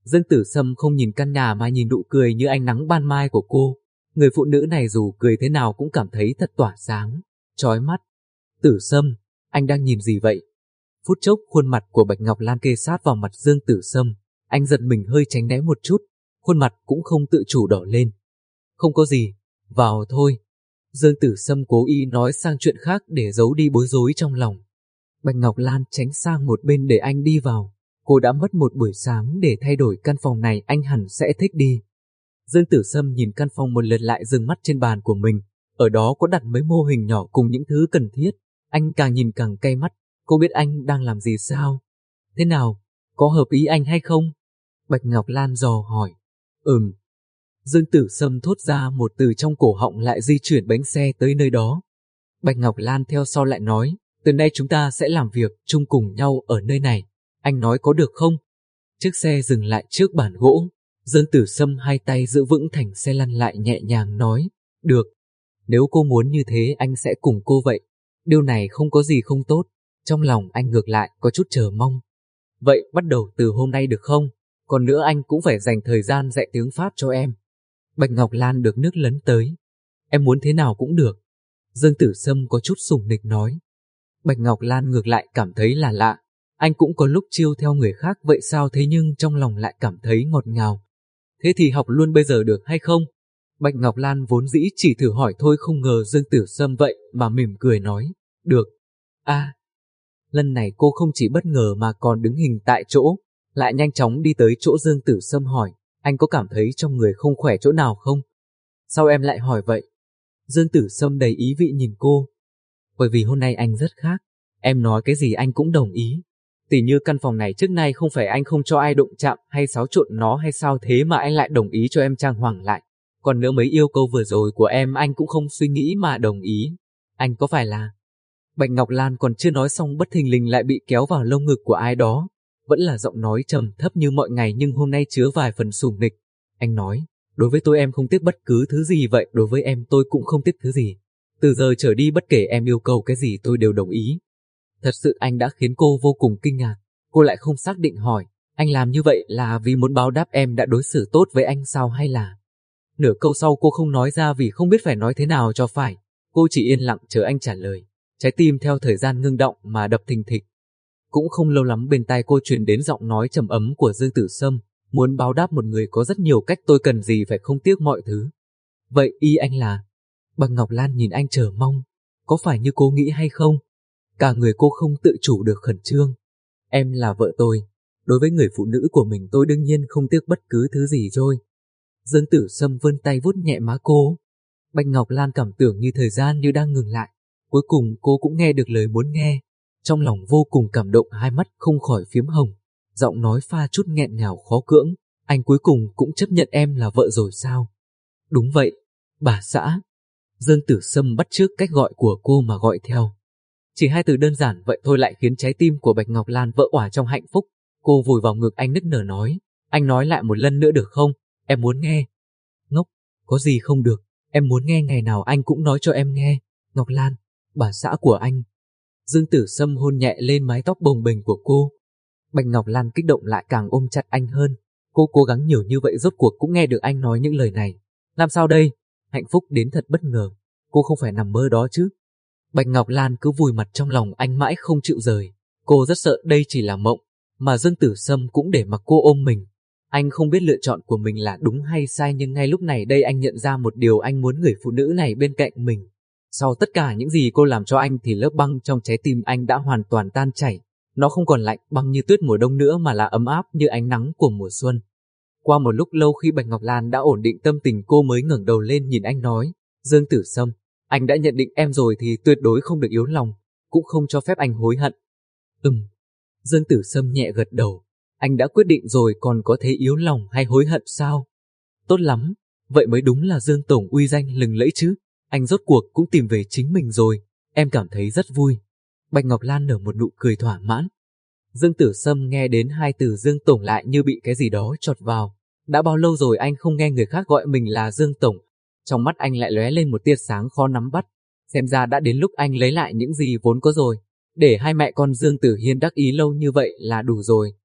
Dương Tử Sâm không nhìn căn nhà mà nhìn nụ cười như ánh nắng ban mai của cô. Người phụ nữ này dù cười thế nào cũng cảm thấy thật tỏa sáng, chói mắt. Tử Sâm, anh đang nhìn gì vậy? Phút chốc khuôn mặt của Bạch Ngọc Lan kê sát vào mặt Dương Tử Sâm, anh giật mình hơi tránh né một chút, khuôn mặt cũng không tự chủ đỏ lên. Không có gì, vào thôi. Dương Tử Sâm cố ý nói sang chuyện khác để giấu đi bối rối trong lòng. Bạch Ngọc Lan tránh sang một bên để anh đi vào. Cô đã mất một buổi sáng để thay đổi căn phòng này, anh hẳn sẽ thích đi. Dương Tử Sâm nhìn căn phòng một lượt lại dừng mắt trên bàn của mình. Ở đó có đặt mấy mô hình nhỏ cùng những thứ cần thiết. Anh càng nhìn càng cay mắt. Cô biết anh đang làm gì sao? Thế nào? Có hợp ý anh hay không? Bạch Ngọc Lan dò hỏi. Dương Tử Sâm thốt ra một từ trong cổ họng lại di chuyển bánh xe tới nơi đó. Bạch Ngọc Lan theo sau lại nói, từ nay chúng ta sẽ làm việc chung cùng nhau ở nơi này. Anh nói có được không? Chiếc xe dừng lại trước bàn gỗ. Dương Tử Sâm hai tay giữ vững thành xe lăn lại nhẹ nhàng nói, được. Nếu cô muốn như thế anh sẽ cùng cô vậy. Điều này không có gì không tốt. Trong lòng anh ngược lại có chút chờ mong. Vậy bắt đầu từ hôm nay được không? Còn nữa anh cũng phải dành thời gian dạy tiếng Pháp cho em. Bạch Ngọc Lan được nước lấn tới. Em muốn thế nào cũng được. Dương Tử Sâm có chút sủng nịch nói. Bạch Ngọc Lan ngược lại cảm thấy là lạ. Anh cũng có lúc chiêu theo người khác vậy sao, thế nhưng trong lòng lại cảm thấy ngọt ngào. Thế thì học luôn bây giờ được hay không? Bạch Ngọc Lan vốn dĩ chỉ thử hỏi thôi, không ngờ Dương Tử Sâm vậy mà mỉm cười nói, được. Lần này cô không chỉ bất ngờ mà còn đứng hình tại chỗ, lại nhanh chóng đi tới chỗ Dương Tử Sâm hỏi, anh có cảm thấy trong người không khỏe chỗ nào không? Sao em lại hỏi vậy? Dương Tử Sâm đầy ý vị nhìn cô. Bởi vì hôm nay anh rất khác, em nói cái gì anh cũng đồng ý. Tỉ như căn phòng này trước nay không phải anh không cho ai đụng chạm hay xáo trộn nó hay sao, thế mà anh lại đồng ý cho em trang hoàng lại. Còn nữa mấy yêu cầu vừa rồi của em anh cũng không suy nghĩ mà đồng ý. Anh có phải là... Bạch Ngọc Lan còn chưa nói xong bất thình lình lại bị kéo vào lông ngực của ai đó. Vẫn là giọng nói trầm thấp như mọi ngày nhưng hôm nay chứa vài phần sủng nịch. Anh nói, đối với tôi em không tiếc bất cứ thứ gì vậy, đối với em tôi cũng không tiếc thứ gì. Từ giờ trở đi bất kể em yêu cầu cái gì tôi đều đồng ý. Thật sự anh đã khiến cô vô cùng kinh ngạc. Cô lại không xác định hỏi, anh làm như vậy là vì muốn báo đáp em đã đối xử tốt với anh sao hay là... Nửa câu sau cô không nói ra vì không biết phải nói thế nào cho phải. Cô chỉ yên lặng chờ anh trả lời. Trái tim theo thời gian ngưng động mà đập thình thịch. Cũng không lâu lắm bên tai cô truyền đến giọng nói trầm ấm của Dương Tử Sâm. Muốn báo đáp một người có rất nhiều cách, tôi cần gì phải không tiếc mọi thứ. Vậy ý anh là... Bạch Ngọc Lan nhìn anh chờ mong. Có phải như cô nghĩ hay không? Cả người cô không tự chủ được khẩn trương. Em là vợ tôi. Đối với người phụ nữ của mình tôi đương nhiên không tiếc bất cứ thứ gì rồi. Dương Tử Sâm vươn tay vuốt nhẹ má cô. Bạch Ngọc Lan cảm tưởng như thời gian như đang ngừng lại. Cuối cùng cô cũng nghe được lời muốn nghe. Trong lòng vô cùng cảm động, hai mắt không khỏi phiếm hồng. Giọng nói pha chút nghẹn ngào khó cưỡng. Anh cuối cùng cũng chấp nhận em là vợ rồi sao? Đúng vậy, bà xã. Dương Tử Sâm bắt chước cách gọi của cô mà gọi theo. Chỉ hai từ đơn giản vậy thôi lại khiến trái tim của Bạch Ngọc Lan vỡ òa trong hạnh phúc. Cô vùi vào ngực anh nức nở nói, anh nói lại một lần nữa được không? Em muốn nghe. Ngốc, có gì không được, em muốn nghe ngày nào anh cũng nói cho em nghe. Ngọc Lan, bà xã của anh. Dương Tử Sâm hôn nhẹ lên mái tóc bồng bềnh của cô. Bạch Ngọc Lan kích động lại càng ôm chặt anh hơn. Cô cố gắng nhiều như vậy rốt cuộc cũng nghe được anh nói những lời này. Làm sao đây? Hạnh phúc đến thật bất ngờ. Cô không phải nằm mơ đó chứ? Bạch Ngọc Lan cứ vùi mặt trong lòng anh mãi không chịu rời. Cô rất sợ đây chỉ là mộng, mà Dương Tử Sâm cũng để mặc cô ôm mình. Anh không biết lựa chọn của mình là đúng hay sai, nhưng ngay lúc này đây anh nhận ra một điều, anh muốn người phụ nữ này bên cạnh mình. Sau tất cả những gì cô làm cho anh thì lớp băng trong trái tim anh đã hoàn toàn tan chảy. Nó không còn lạnh băng như tuyết mùa đông nữa mà là ấm áp như ánh nắng của mùa xuân. Qua một lúc lâu khi Bạch Ngọc Lan đã ổn định tâm tình, cô mới ngẩng đầu lên nhìn anh nói, Dương Tử Sâm, anh đã nhận định em rồi thì tuyệt đối không được yếu lòng, cũng không cho phép anh hối hận. Dương Tử Sâm nhẹ gật đầu, anh đã quyết định rồi còn có thể yếu lòng hay hối hận sao? Tốt lắm, vậy mới đúng là Dương Tổng uy danh lừng lẫy chứ, anh rốt cuộc cũng tìm về chính mình rồi, em cảm thấy rất vui. Bạch Ngọc Lan nở một nụ cười thỏa mãn. Dương Tử Sâm nghe đến hai từ Dương Tổng lại như bị cái gì đó chọt vào. Đã bao lâu rồi anh không nghe người khác gọi mình là Dương Tổng. Trong mắt anh lại lóe lên một tia sáng khó nắm bắt. Xem ra đã đến lúc anh lấy lại những gì vốn có rồi. Để hai mẹ con Dương Tử Hiên đắc ý lâu như vậy là đủ rồi.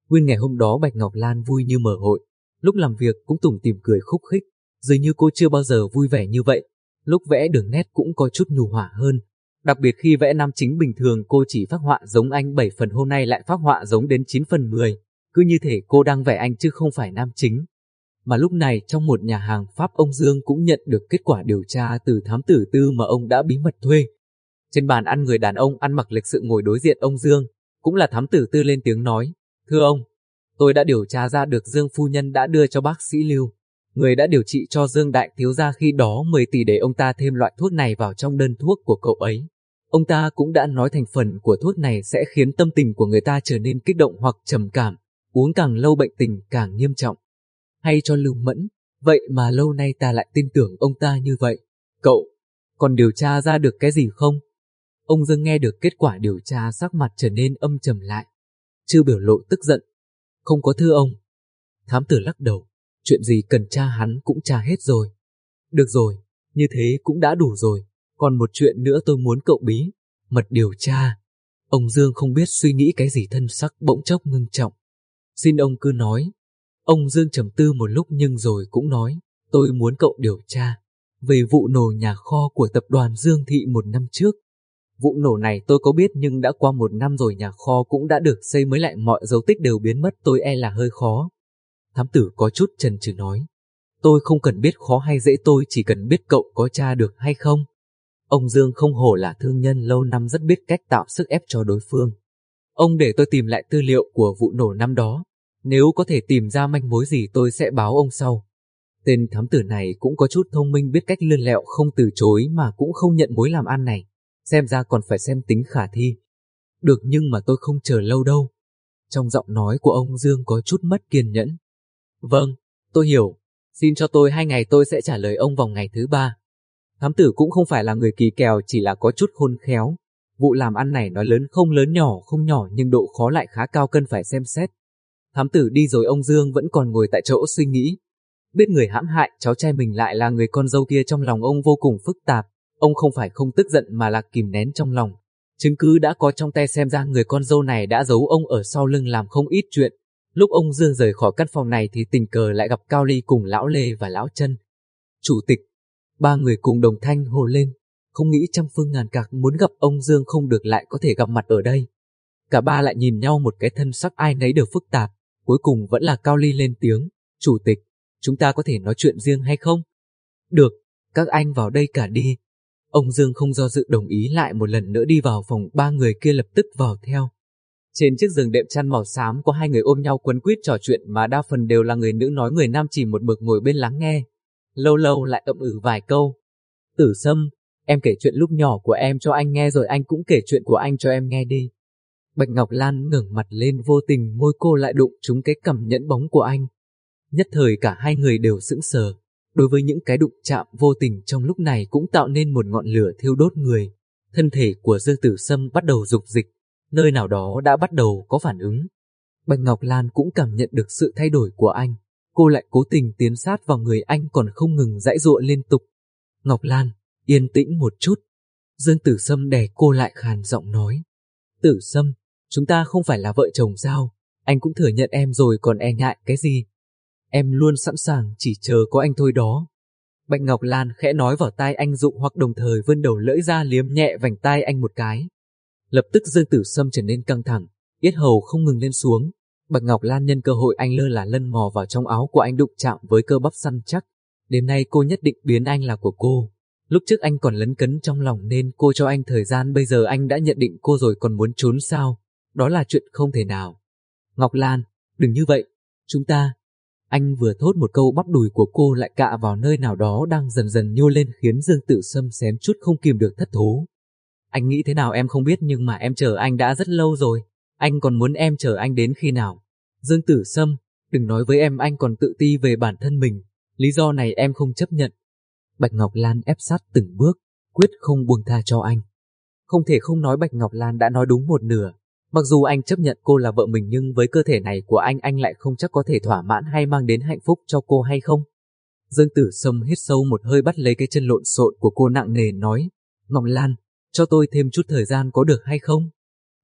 Nguyên ngày hôm đó Bạch Ngọc Lan vui như mở hội, lúc làm việc cũng tủm tỉm cười khúc khích, dường như cô chưa bao giờ vui vẻ như vậy. Lúc vẽ đường nét cũng có chút nhu hòa hơn. Đặc biệt khi vẽ nam chính bình thường cô chỉ phác họa giống anh 7 phần, hôm nay lại phác họa giống đến 9 phần 10. Cứ như thể cô đang vẽ anh chứ không phải nam chính. Mà lúc này trong một nhà hàng Pháp, ông Dương cũng nhận được kết quả điều tra từ thám tử Tư mà ông đã bí mật thuê. Trên bàn ăn, người đàn ông ăn mặc lịch sự ngồi đối diện ông Dương, cũng là thám tử Tư, lên tiếng nói: "Thưa ông, tôi đã điều tra ra được Dương phu nhân đã đưa cho bác sĩ Lưu, người đã điều trị cho Dương đại thiếu gia khi đó 10 tỷ để ông ta thêm loại thuốc này vào trong đơn thuốc của cậu ấy. Ông ta cũng đã nói thành phần của thuốc này sẽ khiến tâm tình của người ta trở nên kích động hoặc trầm cảm, uống càng lâu bệnh tình càng nghiêm trọng. Hay cho Lưu Mẫn, vậy mà lâu nay ta lại tin tưởng ông ta như vậy. Cậu còn điều tra ra được cái gì không?" Ông Dương nghe được kết quả điều tra, sắc mặt trở nên âm trầm lại, chưa biểu lộ tức giận. "Không có thưa ông." Thám tử lắc đầu: "Chuyện gì cần tra hắn cũng tra hết rồi." "Được rồi, như thế cũng đã đủ rồi. Còn một chuyện nữa tôi muốn cậu bí mật điều tra." Ông Dương không biết suy nghĩ cái gì, thân sắc bỗng chốc ngưng trọng. "Xin ông cứ nói." Ông Dương trầm tư một lúc nhưng rồi cũng nói: "Tôi muốn cậu điều tra về vụ nổ nhà kho của tập đoàn Dương Thị 1 năm trước. Vụ nổ này tôi có biết nhưng đã qua 1 năm rồi, nhà kho cũng đã được xây mới lại, mọi dấu tích đều biến mất, tôi e là hơi khó." Thám tử có chút chần chừ nói: "Tôi không cần biết khó hay dễ, tôi chỉ cần biết cậu có tra được hay không." Ông Dương không hổ là thương nhân lâu năm, rất biết cách tạo sức ép cho đối phương. "Ông để tôi tìm lại tư liệu của vụ nổ năm đó. Nếu có thể tìm ra manh mối gì tôi sẽ báo ông sau." Tên thám tử này cũng có chút thông minh, biết cách lươn lẹo, không từ chối mà cũng không nhận mối làm ăn này. Xem ra còn phải xem tính khả thi. "Được, nhưng mà tôi không chờ lâu đâu." Trong giọng nói của ông Dương có chút mất kiên nhẫn. "Vâng, tôi hiểu. Xin cho tôi 2 ngày, tôi sẽ trả lời ông vào ngày thứ 3. Thám tử cũng không phải là người kỳ kèo, chỉ là có chút khôn khéo. Vụ làm ăn này nói lớn không lớn, nhỏ không nhỏ, nhưng độ khó lại khá cao, cần phải xem xét. Thám tử đi rồi, ông Dương vẫn còn ngồi tại chỗ suy nghĩ. Biết người hãm hại cháu trai mình lại là người con dâu kia, trong lòng ông vô cùng phức tạp. Ông không phải không tức giận mà là kìm nén trong lòng. Chứng cứ đã có trong tay, xem ra người con dâu này đã giấu ông ở sau lưng làm không ít chuyện. Lúc ông Dương rời khỏi căn phòng này thì tình cờ lại gặp Cao Ly cùng lão Lê và lão Trân. Chủ tịch. Ba người cùng đồng thanh hô lên, không nghĩ trăm phương ngàn cạc muốn gặp ông Dương không được, lại có thể gặp mặt ở đây. Cả ba lại nhìn nhau một cái, thân sắc ai nấy đều phức tạp. Cuối cùng vẫn là Cao Ly lên tiếng. Chủ tịch, chúng ta có thể nói chuyện riêng hay không? Được, các anh vào đây cả đi. Ông Dương không do dự đồng ý, lại một lần nữa đi vào phòng, ba người kia lập tức vào theo. Trên chiếc giường đệm chăn màu xám có hai người ôm nhau quấn quýt trò chuyện, mà đa phần đều là người nữ nói, người nam chỉ một mực ngồi bên lắng nghe. Lâu lâu lại ậm ừ vài câu. Tử Sâm, em kể chuyện lúc nhỏ của em cho anh nghe rồi anh cũng kể chuyện của anh cho em nghe đi. Bạch Ngọc Lan ngẩng mặt lên, vô tình môi cô lại đụng trúng cái cằm nhẫn bóng của anh. Nhất thời cả hai người đều sững sờ. Đối với những cái đụng chạm vô tình trong lúc này cũng tạo nên một ngọn lửa thiêu đốt người. Thân thể của Dương Tử Sâm bắt đầu dục dịch, nơi nào đó đã bắt đầu có phản ứng. Bạch Ngọc Lan cũng cảm nhận được sự thay đổi của anh. Cô lại cố tình tiến sát vào người anh, còn không ngừng giãy giụa liên tục. Ngọc Lan, yên tĩnh một chút. Dương Tử Sâm đè cô lại, khàn giọng nói. Tử Sâm, chúng ta không phải là vợ chồng sao? Anh cũng thừa nhận em rồi, còn e ngại cái gì? Em luôn sẵn sàng, chỉ chờ có anh thôi đó. Bạch Ngọc Lan khẽ nói vào tai anh, dụ hoặc đồng thời vươn đầu lưỡi ra liếm nhẹ vành tai anh một cái. Lập tức Dương Tử Sâm trở nên căng thẳng, yết hầu không ngừng lên xuống. Bạch Ngọc Lan nhân cơ hội anh lơ là lân mò vào trong áo của anh, đụng chạm với cơ bắp săn chắc. Đêm nay cô nhất định biến anh là của cô. Lúc trước anh còn lấn cấn trong lòng nên cô cho anh thời gian, bây giờ anh đã nhận định cô rồi, còn muốn trốn sao? Đó là chuyện không thể nào. Ngọc Lan, đừng như vậy, chúng ta... Anh vừa thốt một câu, bắp đùi của cô lại cạ vào nơi nào đó đang dần dần nhô lên, khiến Dương Tử Sâm xém chút không kìm được thất thố. Anh nghĩ thế nào em không biết, nhưng mà em chờ anh đã rất lâu rồi. Anh còn muốn em chờ anh đến khi nào? Dương Tử Sâm, đừng nói với em anh còn tự ti về bản thân mình. Lý do này em không chấp nhận. Bạch Ngọc Lan ép sát từng bước, quyết không buông tha cho anh. Không thể không nói Bạch Ngọc Lan đã nói đúng một nửa. Mặc dù anh chấp nhận cô là vợ mình, nhưng với cơ thể này của anh lại không chắc có thể thỏa mãn hay mang đến hạnh phúc cho cô hay không. Dương Tử Sâm hít sâu một hơi, bắt lấy cái chân lộn xộn của cô nặng nề nói. Ngọc Lan, cho tôi thêm chút thời gian có được hay không?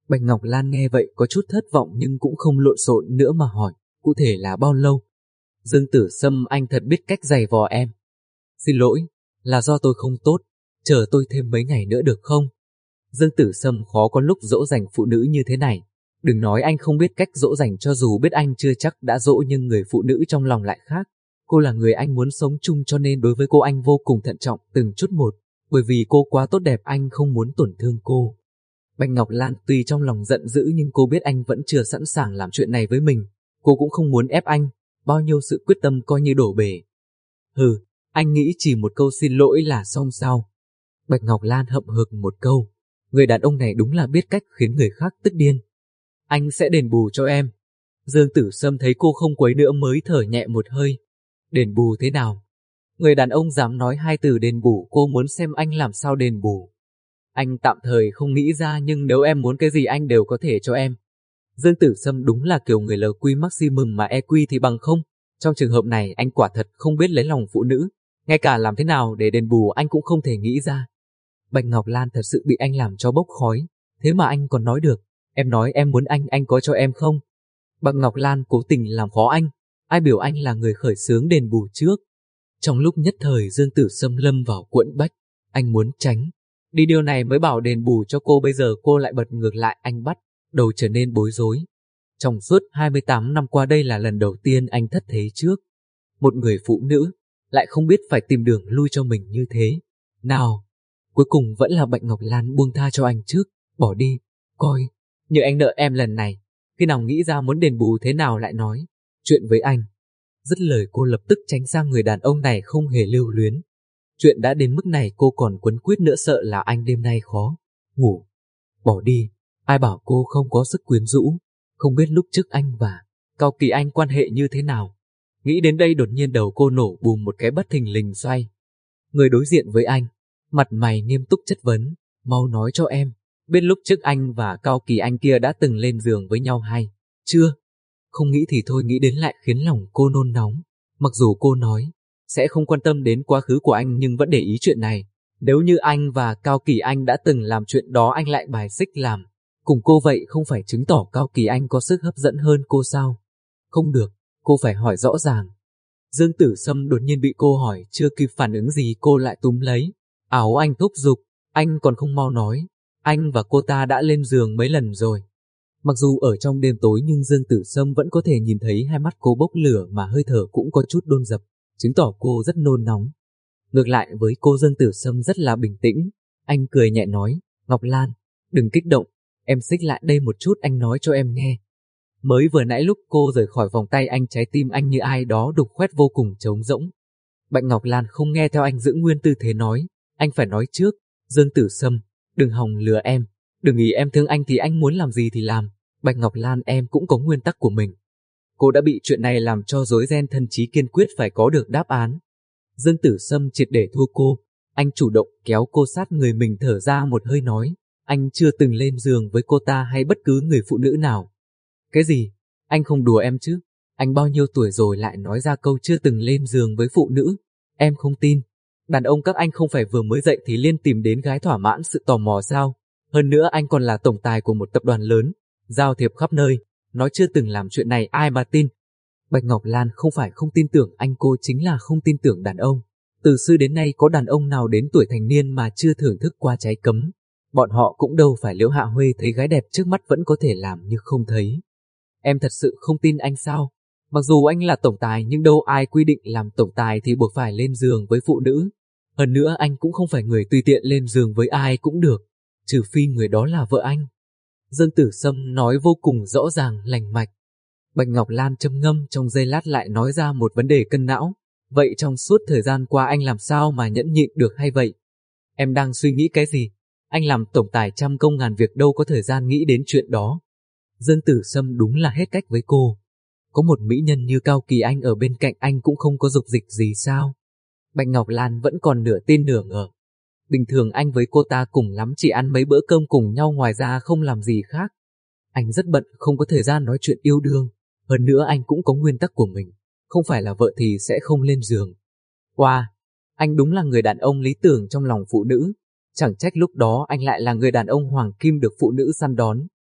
Bạch Ngọc Lan nghe vậy có chút thất vọng nhưng cũng không lộn xộn nữa mà hỏi, cụ thể là bao lâu? Dương Tử Sâm, anh thật biết cách giày vò em. Xin lỗi, là do tôi không tốt, chờ tôi thêm mấy ngày nữa được không? Dương Tử Sâm khó có lúc dỗ dành phụ nữ như thế này. Đừng nói anh không biết cách dỗ dành, cho dù biết anh chưa chắc đã dỗ, nhưng người phụ nữ trong lòng lại khác. Cô là người anh muốn sống chung, cho nên đối với cô anh vô cùng thận trọng từng chút một, bởi vì cô quá tốt đẹp, anh không muốn tổn thương cô. Bạch Ngọc Lan tuy trong lòng giận dữ nhưng cô biết anh vẫn chưa sẵn sàng làm chuyện này với mình. Cô cũng không muốn ép anh, bao nhiêu sự quyết tâm coi như đổ bể. Hừ, anh nghĩ chỉ một câu xin lỗi là xong sao? Bạch Ngọc Lan hậm hực một câu. Người đàn ông này đúng là biết cách khiến người khác tức điên. Anh sẽ đền bù cho em. Dương Tử Sâm thấy cô không quấy nữa mới thở nhẹ một hơi. Đền bù thế nào? Người đàn ông dám nói hai từ đền bù, cô muốn xem anh làm sao đền bù. Anh tạm thời không nghĩ ra, nhưng nếu em muốn cái gì anh đều có thể cho em. Dương Tử Sâm đúng là kiểu người LQ maximum mà EQ thì bằng không. Trong trường hợp này anh quả thật không biết lấy lòng phụ nữ. Ngay cả làm thế nào để đền bù anh cũng không thể nghĩ ra. Bạch Ngọc Lan thật sự bị anh làm cho bốc khói. Thế mà anh còn nói được. Em nói em muốn anh có cho em không? Bạch Ngọc Lan cố tình làm khó anh. Ai biểu anh là người khởi xướng đền bù trước. Trong lúc nhất thời Dương Tử Sâm lâm vào quẫn bách. Anh muốn tránh đi điều này mới bảo đền bù cho cô, bây giờ cô lại bật ngược lại, anh bắt đầu trở nên bối rối. Trong suốt 28 năm qua đây là lần đầu tiên anh thất thế trước. Một người phụ nữ lại không biết phải tìm đường lui cho mình như thế. Nào, cuối cùng vẫn là Bạch Ngọc Lan buông tha cho anh trước, bỏ đi, coi như anh nợ em lần này. Khi nào nghĩ ra muốn đền bù thế nào lại nói chuyện với anh. Dứt lời cô lập tức tránh sang người đàn ông này không hề lưu luyến. Chuyện đã đến mức này cô còn quấn quýt nữa, sợ là anh đêm nay khó ngủ. Bỏ đi, ai bảo cô không có sức quyến rũ, không biết lúc trước anh và Cao Kỳ Anh quan hệ như thế nào. Nghĩ đến đây đột nhiên đầu cô nổ bùm một cái bất thình lình xoay. Người đối diện với anh, mặt mày nghiêm túc chất vấn, mau nói cho em, biết lúc trước anh và Cao Kỳ Anh kia đã từng lên giường với nhau hay chưa? Không nghĩ thì thôi, nghĩ đến lại khiến lòng cô nôn nóng. Mặc dù cô nói sẽ không quan tâm đến quá khứ của anh nhưng vẫn để ý chuyện này. Nếu như anh và Cao Kỳ Anh đã từng làm chuyện đó, anh lại bài xích làm cùng cô, vậy không phải chứng tỏ Cao Kỳ Anh có sức hấp dẫn hơn cô sao? Không được, cô phải hỏi rõ ràng. Dương Tử Sâm đột nhiên bị cô hỏi, chưa kịp phản ứng gì cô lại túm lấy áo anh thúc giục, anh còn không mau nói, anh và cô ta đã lên giường mấy lần rồi. Mặc dù ở trong đêm tối nhưng Dương Tử Sâm vẫn có thể nhìn thấy hai mắt cô bốc lửa mà hơi thở cũng có chút đôn dập, chứng tỏ cô rất nôn nóng. Ngược lại với cô, Dương Tử Sâm rất là bình tĩnh, anh cười nhẹ nói, Ngọc Lan, đừng kích động, em xích lại đây một chút anh nói cho em nghe. Mới vừa nãy lúc cô rời khỏi vòng tay anh, trái tim anh như ai đó đục khoét vô cùng trống rỗng. Bạch Ngọc Lan không nghe theo anh, giữ nguyên tư thế nói, anh phải nói trước, Dương Tử Sâm, đừng hòng lừa em, đừng nghĩ em thương anh thì anh muốn làm gì thì làm. Bạch Ngọc Lan, em cũng có nguyên tắc của mình. Cô đã bị chuyện này làm cho rối ren, thân trí kiên quyết phải có được đáp án. Dương Tử Sâm triệt để thua cô, anh chủ động kéo cô sát người mình, thở ra một hơi nói, anh chưa từng lên giường với cô ta hay bất cứ người phụ nữ nào. Cái gì? Anh không đùa em chứ? Anh bao nhiêu tuổi rồi lại nói ra câu chưa từng lên giường với phụ nữ? Em không tin. Đàn ông các anh không phải vừa mới dậy thì liên tìm đến gái thỏa mãn sự tò mò sao? Hơn nữa anh còn là tổng tài của một tập đoàn lớn, giao thiệp khắp nơi, nói chưa từng làm chuyện này ai mà tin. Bạch Ngọc Lan không phải không tin tưởng anh, cô chính là không tin tưởng đàn ông. Từ xưa đến nay có đàn ông nào đến tuổi thành niên mà chưa thưởng thức qua trái cấm. Bọn họ cũng đâu phải Liễu Hạ Huê thấy gái đẹp trước mắt vẫn có thể làm như không thấy. Em thật sự không tin anh sao? Mặc dù anh là tổng tài nhưng đâu ai quy định làm tổng tài thì buộc phải lên giường với phụ nữ. Hơn nữa anh cũng không phải người tùy tiện lên giường với ai cũng được, trừ phi người đó là vợ anh. Dương Tử Sâm nói vô cùng rõ ràng, lành mạch. Bạch Ngọc Lan châm ngâm trong giây lát lại nói ra một vấn đề cân não. Vậy trong suốt thời gian qua anh làm sao mà nhẫn nhịn được hay vậy? Em đang suy nghĩ cái gì? Anh làm tổng tài trăm công ngàn việc đâu có thời gian nghĩ đến chuyện đó. Dương Tử Sâm đúng là hết cách với cô. Có một mỹ nhân như Cao Kỳ Anh ở bên cạnh anh cũng không có dục dịch gì sao? Bạch Ngọc Lan vẫn còn nửa tin nửa ngờ. Bình thường anh với cô ta cùng lắm chỉ ăn mấy bữa cơm cùng nhau, ngoài ra không làm gì khác. Anh rất bận, không có thời gian nói chuyện yêu đương. Hơn nữa anh cũng có nguyên tắc của mình, không phải là vợ thì sẽ không lên giường. Wow, anh đúng là người đàn ông lý tưởng trong lòng phụ nữ. Chẳng trách lúc đó anh lại là người đàn ông hoàng kim được phụ nữ săn đón.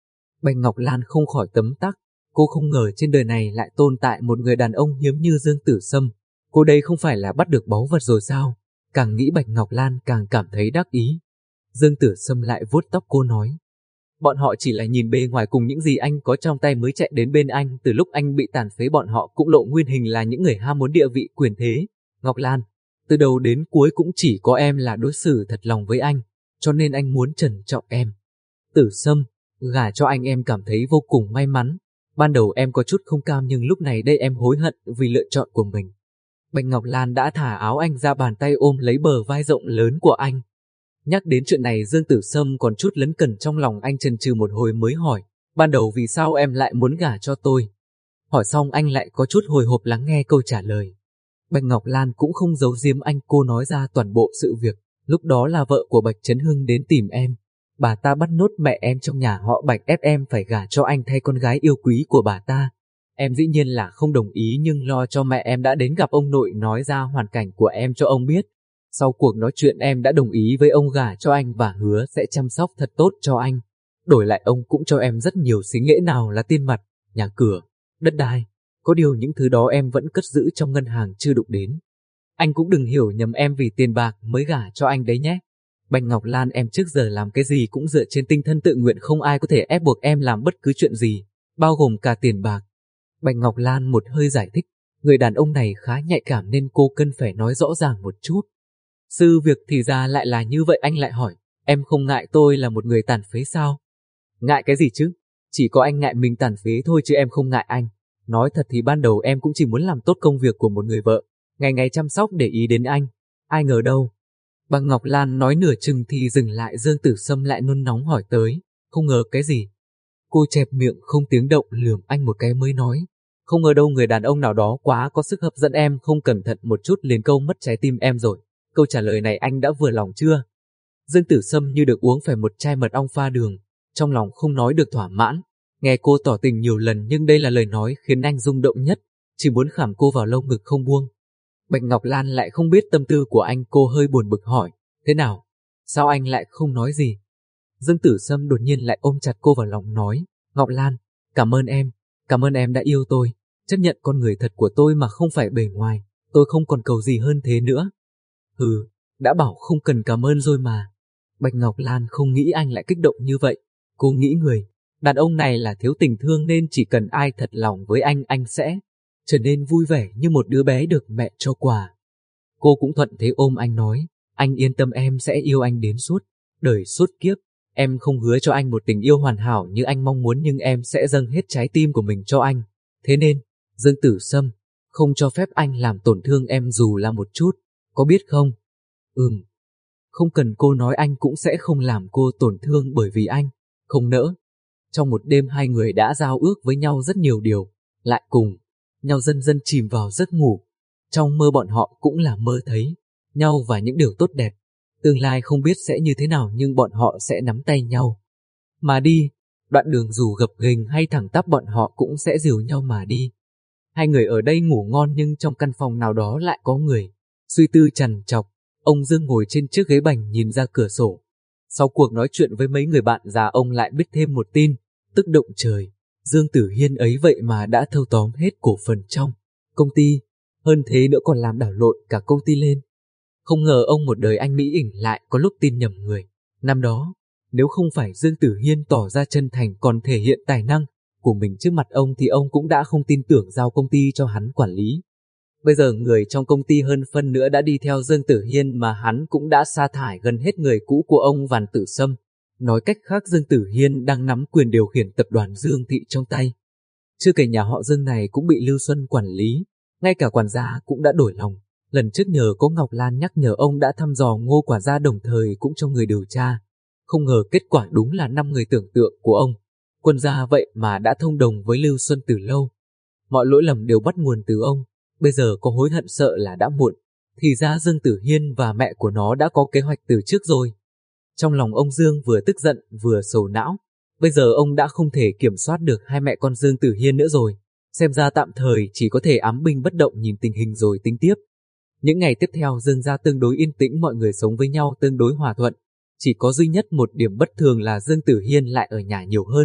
Bạch Ngọc Lan không khỏi tấm tắc, cô không ngờ trên đời này lại tồn tại một người đàn ông hiếm như Dương Tử Sâm. Cô đây không phải là bắt được báu vật rồi sao? Càng nghĩ Bạch Ngọc Lan càng cảm thấy đắc ý. Dương Tử Sâm lại vuốt tóc cô nói, bọn họ chỉ là nhìn bề ngoài cùng những gì anh có trong tay mới chạy đến bên anh, từ lúc anh bị tàn phế bọn họ cũng lộ nguyên hình là những người ham muốn địa vị quyền thế. Ngọc Lan, từ đầu đến cuối cũng chỉ có em là đối xử thật lòng với anh, cho nên anh muốn trân trọng em. Tử Sâm, gả cho anh em cảm thấy vô cùng may mắn. Ban đầu em có chút không cam nhưng lúc này đây em hối hận vì lựa chọn của mình. Bạch Ngọc Lan đã thả áo anh ra, bàn tay ôm lấy bờ vai rộng lớn của anh. Nhắc đến chuyện này Dương Tử Sâm còn chút lấn cấn trong lòng, anh chần chừ một hồi mới hỏi, ban đầu vì sao em lại muốn gả cho tôi? Hỏi xong anh lại có chút hồi hộp lắng nghe câu trả lời. Bạch Ngọc Lan cũng không giấu giếm anh, cô nói ra toàn bộ sự việc. Lúc đó là vợ của Bạch Trấn Hưng đến tìm em. Bà ta bắt nốt mẹ em trong nhà họ Bạch, ép em phải gả cho anh thay con gái yêu quý của bà ta. Em dĩ nhiên là không đồng ý, nhưng lo cho mẹ em đã đến gặp ông nội nói ra hoàn cảnh của em cho ông biết. Sau cuộc nói chuyện em đã đồng ý với ông gả cho anh và hứa sẽ chăm sóc thật tốt cho anh. Đổi lại ông cũng cho em rất nhiều xính lễ, nào là tiền mặt, nhà cửa, đất đai. Có điều những thứ đó em vẫn cất giữ trong ngân hàng chưa đụng đến. Anh cũng đừng hiểu nhầm em vì tiền bạc mới gả cho anh đấy nhé. Bạch Ngọc Lan, em trước giờ làm cái gì cũng dựa trên tinh thần tự nguyện, không ai có thể ép buộc em làm bất cứ chuyện gì, bao gồm cả tiền bạc. Bạch Ngọc Lan một hơi giải thích, người đàn ông này khá nhạy cảm nên cô cần phải nói rõ ràng một chút. Sự việc thì ra lại là như vậy. Anh lại hỏi, em không ngại tôi là một người tàn phế sao? Ngại cái gì chứ? Chỉ có anh ngại mình tàn phế thôi chứ em không ngại anh. Nói thật thì ban đầu em cũng chỉ muốn làm tốt công việc của một người vợ, ngày ngày chăm sóc để ý đến anh. Ai ngờ đâu. Bạch Ngọc Lan nói nửa chừng thì dừng lại, Dương Tử Sâm lại nôn nóng hỏi tới, không ngờ cái gì? Cô chẹp miệng không tiếng động lườm anh một cái mới nói, không ngờ đâu, người đàn ông nào đó quá có sức hấp dẫn, em không cẩn thận một chút liền câu mất trái tim em rồi. Câu trả lời này anh đã vừa lòng chưa? Dương Tử Sâm như được uống phải một chai mật ong pha đường, trong lòng không nói được thỏa mãn. Nghe cô tỏ tình nhiều lần nhưng đây là lời nói khiến anh rung động nhất, chỉ muốn khảm cô vào lồng ngực không buông. Bạch Ngọc Lan lại không biết tâm tư của anh, cô hơi buồn bực hỏi, thế nào? Sao anh lại không nói gì? Dương Tử Sâm đột nhiên lại ôm chặt cô vào lòng nói, Ngọc Lan, cảm ơn em đã yêu tôi, chấp nhận con người thật của tôi mà không phải bề ngoài, tôi không còn cầu gì hơn thế nữa. Hừ, đã bảo không cần cảm ơn rồi mà. Bạch Ngọc Lan không nghĩ anh lại kích động như vậy, cô nghĩ người đàn ông này là thiếu tình thương nên chỉ cần ai thật lòng với anh sẽ trở nên vui vẻ như một đứa bé được mẹ cho quà. Cô cũng thuận thế ôm anh nói, anh yên tâm, em sẽ yêu anh đến suốt đời suốt kiếp. Em không hứa cho anh một tình yêu hoàn hảo như anh mong muốn, nhưng em sẽ dâng hết trái tim của mình cho anh. Thế nên, Dương Tử Sâm, không cho phép anh làm tổn thương em dù là một chút, có biết không? Không cần cô nói, anh cũng sẽ không làm cô tổn thương bởi vì anh không nỡ. Trong một đêm hai người đã giao ước với nhau rất nhiều điều, lại cùng nhau dần dần chìm vào giấc ngủ. Trong mơ bọn họ cũng là mơ thấy nhau và những điều tốt đẹp. Tương lai không biết sẽ như thế nào nhưng bọn họ sẽ nắm tay nhau mà đi. Đoạn đường dù gập ghềnh hay thẳng tắp bọn họ cũng sẽ dìu nhau mà đi. Hai người ở đây ngủ ngon nhưng trong căn phòng nào đó lại có người suy tư trằn trọc. Ông Dương ngồi trên chiếc ghế bành nhìn ra cửa sổ. Sau cuộc nói chuyện với mấy người bạn già, ông lại biết thêm một tin tức động trời. Dương Tử Hiên ấy vậy mà đã thâu tóm hết cổ phần trong công ty, hơn thế nữa còn làm đảo lộn cả công ty lên. Không ngờ ông một đời anh mỹ ỉnh lại có lúc tin nhầm người. Năm đó, nếu không phải Dương Tử Hiên tỏ ra chân thành còn thể hiện tài năng của mình trước mặt ông thì ông cũng đã không tin tưởng giao công ty cho hắn quản lý. Bây giờ người trong công ty hơn phân nữa đã đi theo Dương Tử Hiên mà hắn cũng đã sa thải gần hết người cũ của ông Vàn Tử Sâm. Nói cách khác, Dương Tử Hiên đang nắm quyền điều khiển tập đoàn Dương Thị trong tay. Chưa kể nhà họ Dương này cũng bị Lưu Xuân quản lý, ngay cả quản gia cũng đã đổi lòng. Lần trước nhờ có Ngọc Lan nhắc nhở ông đã thăm dò Ngô quản gia, đồng thời cũng cho người điều tra. Không ngờ kết quả đúng là 5 người tưởng tượng của ông. Quân gia vậy mà đã thông đồng với Lưu Xuân từ lâu. Mọi lỗi lầm đều bắt nguồn từ ông. Bây giờ có hối hận sợ là đã muộn. Thì ra Dương Tử Hiên và mẹ của nó đã có kế hoạch từ trước rồi. Trong lòng ông Dương vừa tức giận vừa sầu não. Bây giờ ông đã không thể kiểm soát được hai mẹ con Dương Tử Hiên nữa rồi. Xem ra tạm thời chỉ có thể ám binh bất động nhìn tình hình rồi tính tiếp. Những ngày tiếp theo Dương gia tương đối yên tĩnh, mọi người sống với nhau tương đối hòa thuận. Chỉ có duy nhất một điểm bất thường là Dương Tử Hiên lại ở nhà nhiều hơn.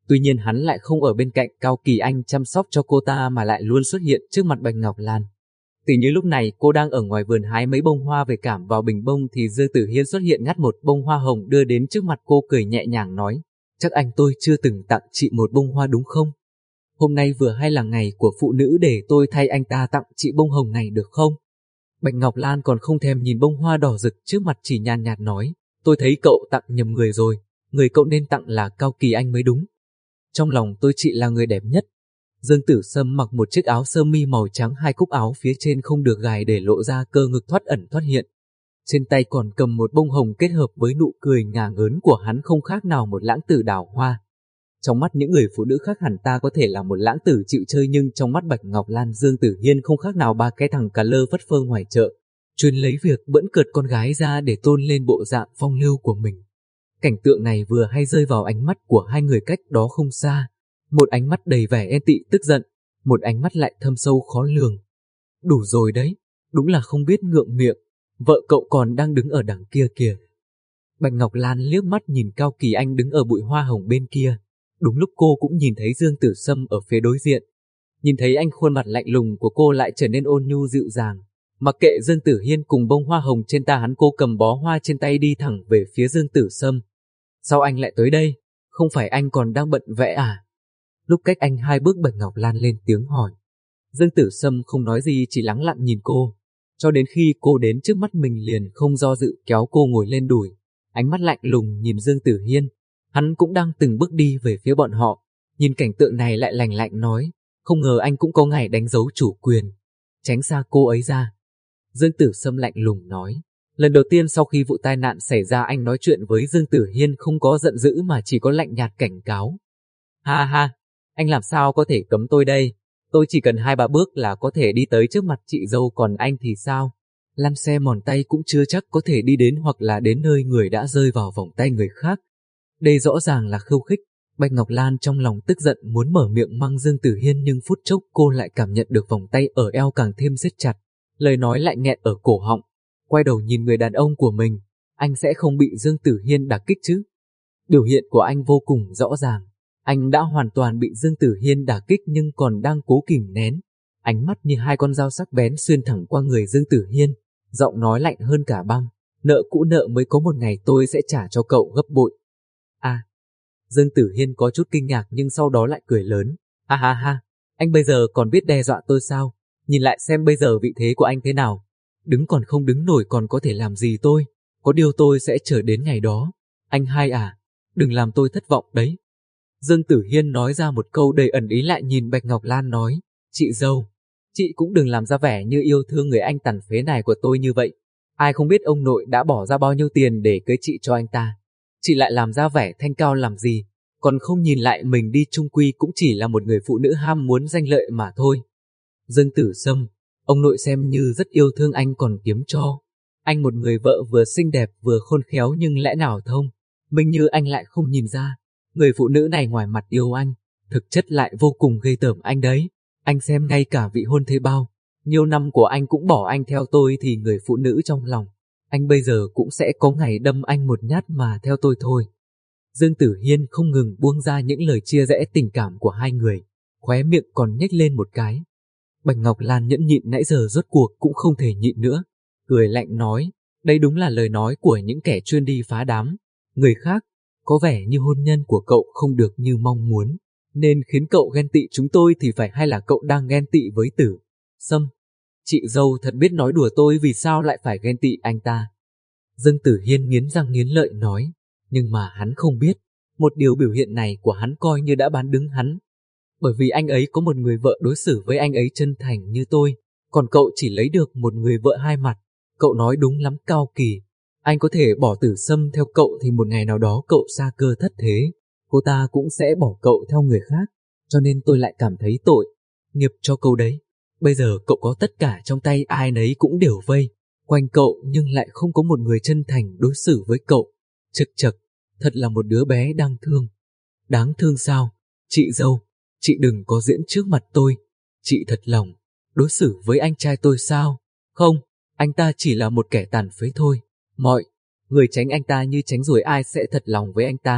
Tuy nhiên hắn lại không ở bên cạnh Cao Kỳ Anh chăm sóc cho cô ta mà lại luôn xuất hiện trước mặt Bạch Ngọc Lan. Tỉ như lúc này cô đang ở ngoài vườn hái mấy bông hoa về cảm vào bình bông thì Dương Tử Hiên xuất hiện ngắt một bông hoa hồng đưa đến trước mặt cô, cười nhẹ nhàng nói, chắc anh tôi chưa từng tặng chị một bông hoa đúng không? Hôm nay vừa hay là ngày của phụ nữ, để tôi thay anh ta tặng chị bông hồng này được không? Bạch Ngọc Lan còn không thèm nhìn bông hoa đỏ rực trước mặt, chỉ nhàn nhạt nói, tôi thấy cậu tặng nhầm người rồi, người cậu nên tặng là Cao Kỳ Anh mới đúng. Trong lòng tôi chị là người đẹp nhất. Dương Tử Sâm mặc một chiếc áo sơ mi màu trắng, 2 cúc áo phía trên không được gài để lộ ra cơ ngực thoát ẩn thoát hiện. Trên tay còn cầm một bông hồng, kết hợp với nụ cười ngả ngớn của hắn không khác nào một lãng tử đào hoa. Trong mắt những người phụ nữ khác hẳn ta có thể là một lãng tử chịu chơi, nhưng trong mắt Bạch Ngọc Lan, Dương Tử Hiên không khác nào ba cái thằng cà lơ phất phơ ngoài chợ, chuyên lấy việc bỡn cợt con gái ra để tôn lên bộ dạng phong lưu của mình. Cảnh tượng này vừa hay rơi vào ánh mắt của hai người cách đó không xa, một ánh mắt đầy vẻ ghen tị tức giận, một ánh mắt lại thâm sâu khó lường. Đủ rồi đấy, đúng là không biết ngượng miệng, vợ cậu còn đang đứng ở đằng kia kìa. Bạch Ngọc Lan liếc mắt nhìn Cao Kỳ Anh đứng ở bụi hoa hồng bên kia. Đúng lúc cô cũng nhìn thấy Dương Tử Sâm ở phía đối diện. Nhìn thấy anh, khuôn mặt lạnh lùng của cô lại trở nên ôn nhu dịu dàng. Mặc kệ Dương Tử Hiên cùng bông hoa hồng trên tay hắn, cô cầm bó hoa trên tay đi thẳng về phía Dương Tử Sâm. Sao anh lại tới đây? Không phải anh còn đang bận vẽ à? Lúc cách anh 2 bước, Bạch Ngọc Lan lên tiếng hỏi. Dương Tử Sâm không nói gì, chỉ lắng lặng nhìn cô. Cho đến khi cô đến trước mắt mình liền không do dự kéo cô ngồi lên đùi. Ánh mắt lạnh lùng nhìn Dương Tử Hiên. Hắn cũng đang từng bước đi về phía bọn họ. Nhìn cảnh tượng này lại lạnh lạnh nói, không ngờ anh cũng có ngày đánh dấu chủ quyền. Tránh xa cô ấy ra. Dương Tử Sâm lạnh lùng nói. Lần đầu tiên sau khi vụ tai nạn xảy ra, anh nói chuyện với Dương Tử Hiên không có giận dữ mà chỉ có lạnh nhạt cảnh cáo. Ha ha, anh làm sao có thể cấm tôi đây? Tôi chỉ cần 2-3 bước là có thể đi tới trước mặt chị dâu, còn anh thì sao? Lăn xe mòn tay cũng chưa chắc có thể đi đến, hoặc là đến nơi người đã rơi vào vòng tay người khác. Đây rõ ràng là khiêu khích. Bạch Ngọc Lan trong lòng tức giận muốn mở miệng mắng Dương Tử Hiên, nhưng phút chốc cô lại cảm nhận được vòng tay ở eo càng thêm siết chặt, lời nói lại nghẹn ở cổ họng. Quay đầu nhìn người đàn ông của mình, anh sẽ không bị Dương Tử Hiên đả kích chứ? Biểu hiện của anh vô cùng rõ ràng, anh đã hoàn toàn bị Dương Tử Hiên đả kích nhưng còn đang cố kìm nén. Ánh mắt như 2 con dao sắc bén xuyên thẳng qua người Dương Tử Hiên, giọng nói lạnh hơn cả băng, nợ cũ nợ mới, có một ngày tôi sẽ trả cho cậu gấp bội. À, Dương Tử Hiên có chút kinh ngạc nhưng sau đó lại cười lớn. Ha ha ha, anh bây giờ còn biết đe dọa tôi sao? Nhìn lại xem bây giờ vị thế của anh thế nào. Đứng còn không đứng nổi còn có thể làm gì tôi? Có điều tôi sẽ chờ đến ngày đó. Anh hai à, đừng làm tôi thất vọng đấy. Dương Tử Hiên nói ra một câu đầy ẩn ý, lại nhìn Bạch Ngọc Lan nói, chị dâu, chị cũng đừng làm ra vẻ như yêu thương người anh tàn phế này của tôi như vậy. Ai không biết ông nội đã bỏ ra bao nhiêu tiền để cưới chị cho anh ta. Chị lại làm ra vẻ thanh cao làm gì, còn không nhìn lại mình đi, chung quy cũng chỉ là một người phụ nữ ham muốn danh lợi mà thôi. Dương Tử Sâm, ông nội xem như rất yêu thương anh còn kiếm cho anh một người vợ vừa xinh đẹp vừa khôn khéo, nhưng lẽ nào thông minh như anh lại không nhìn ra, người phụ nữ này ngoài mặt yêu anh, thực chất lại vô cùng ghê tởm anh đấy. Anh xem ngay cả vị hôn thê bao nhiêu năm của anh cũng bỏ anh theo tôi, thì người phụ nữ trong lòng anh bây giờ cũng sẽ có ngày đâm anh một nhát mà theo tôi thôi. Dương Tử Hiên không ngừng buông ra những lời chia rẽ tình cảm của hai người, khóe miệng còn nhếch lên một cái. Bạch Ngọc Lan nhẫn nhịn nãy giờ rốt cuộc cũng không thể nhịn nữa, cười lạnh nói, đây đúng là lời nói của những kẻ chuyên đi phá đám người khác. Có vẻ như hôn nhân của cậu không được như mong muốn, nên khiến cậu ghen tị chúng tôi thì phải, hay là cậu đang ghen tị với Tử Sâm? Chị dâu thật biết nói đùa, tôi vì sao lại phải ghen tị anh ta? Dương Tử Hiên nghiến răng nghiến lợi nói, nhưng mà hắn không biết, một điều biểu hiện này của hắn coi như đã bán đứng hắn. Bởi vì anh ấy có một người vợ đối xử với anh ấy chân thành như tôi, còn cậu chỉ lấy được một người vợ hai mặt. Cậu nói đúng lắm Cao Kỳ, anh có thể bỏ Tử Sâm theo cậu thì một ngày nào đó cậu sa cơ thất thế, cô ta cũng sẽ bỏ cậu theo người khác, cho nên tôi lại cảm thấy tội nghiệp cho cậu đấy. Bây giờ cậu có tất cả trong tay, ai nấy cũng đều vây quanh cậu nhưng lại không có một người chân thành đối xử với cậu. Chực chực, thật là một đứa bé đáng thương. Đáng thương sao? Chị dâu, chị đừng có diễn trước mặt tôi. Chị thật lòng đối xử với anh trai tôi sao? Không, anh ta chỉ là một kẻ tàn phế thôi. Mọi người tránh anh ta như tránh ruồi, ai sẽ thật lòng với anh ta?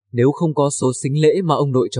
Nếu không có số sính lễ mà ông nội cho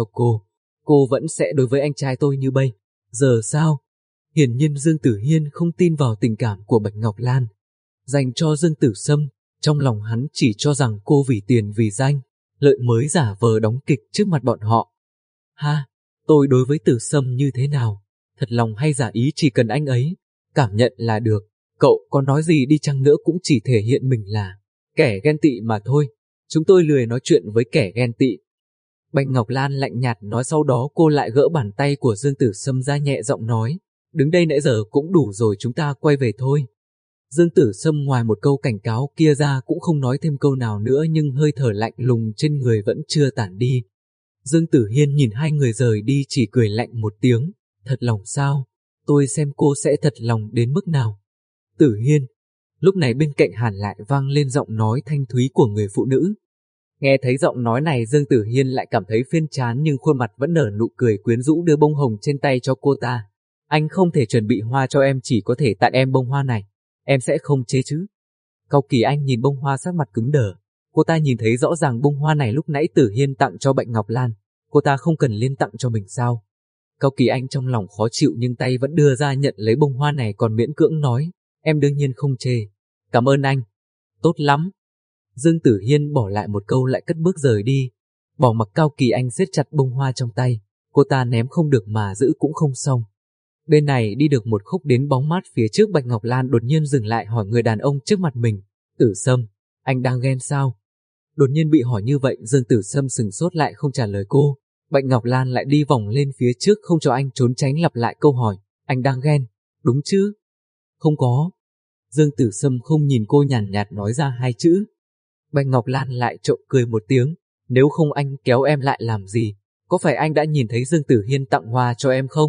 cô vẫn sẽ đối với anh trai tôi như bây giờ sao? Hiển nhiên Dương Tử Hiên không tin vào tình cảm của Bạch Ngọc Lan dành cho Dương Tử Sâm. Trong lòng hắn chỉ cho rằng cô vì tiền vì danh lợi mới giả vờ đóng kịch trước mặt bọn họ. Ha, tôi đối với Tử Sâm như thế nào? Thật lòng hay giả ý chỉ cần anh ấy cảm nhận là được. Cậu có nói gì đi chăng nữa cũng chỉ thể hiện mình là kẻ ghen tị mà thôi. Chúng tôi lười nói chuyện với kẻ ghen tị. Bạch Ngọc Lan lạnh nhạt nói, sau đó cô lại gỡ bàn tay của Dương Tử Sâm ra, nhẹ giọng nói, đứng đây nãy giờ cũng đủ rồi, chúng ta quay về thôi. Dương Tử Sâm ngoài một câu cảnh cáo kia ra cũng không nói thêm câu nào nữa, nhưng hơi thở lạnh lùng trên người vẫn chưa tản đi. Dương Tử Hiên nhìn hai người rời đi chỉ cười lạnh một tiếng, thật lòng sao? Tôi xem cô sẽ thật lòng đến mức nào. Tử Hiên. Lúc này bên cạnh Hàn lại vang lên giọng nói thanh thúy của người phụ nữ. Nghe thấy giọng nói này, Dương Tử Hiên lại cảm thấy phiền chán, nhưng khuôn mặt vẫn nở nụ cười quyến rũ, đưa bông hồng trên tay cho cô ta. Anh không thể chuẩn bị hoa cho em, chỉ có thể tặng em bông hoa này. Em sẽ không chê chứ? Cao Kỳ Anh nhìn bông hoa, sắc mặt cứng đờ. Cô ta nhìn thấy rõ ràng bông hoa này lúc nãy Tử Hiên tặng cho Bạch Ngọc Lan. Cô ta không cần liên tặng cho mình sao? Cao Kỳ Anh trong lòng khó chịu nhưng tay vẫn đưa ra nhận lấy bông hoa này, còn miễn cưỡng nói, em đương nhiên không chê. Cảm ơn anh. Tốt lắm. Dương Tử Hiên bỏ lại một câu lại cất bước rời đi. Bỏ mặc Cao Kỳ Anh siết chặt bông hoa trong tay, cô ta ném không được mà giữ cũng không xong. Bên này đi được một khúc đến bóng mát phía trước, Bạch Ngọc Lan đột nhiên dừng lại hỏi người đàn ông trước mặt mình, Tử Sâm, anh đang ghen sao? Đột nhiên bị hỏi như vậy, Dương Tử Sâm sừng sốt lại không trả lời cô. Bạch Ngọc Lan lại đi vòng lên phía trước không cho anh trốn tránh, lặp lại câu hỏi, anh đang ghen, đúng chứ? Không có. Dương Tử Sâm không nhìn cô, nhàn nhạt nói ra hai chữ. Bạch Ngọc Lan lại trộm cười một tiếng, nếu không anh kéo em lại làm gì? Có phải anh đã nhìn thấy Dương Tử Hiên tặng hoa cho em không?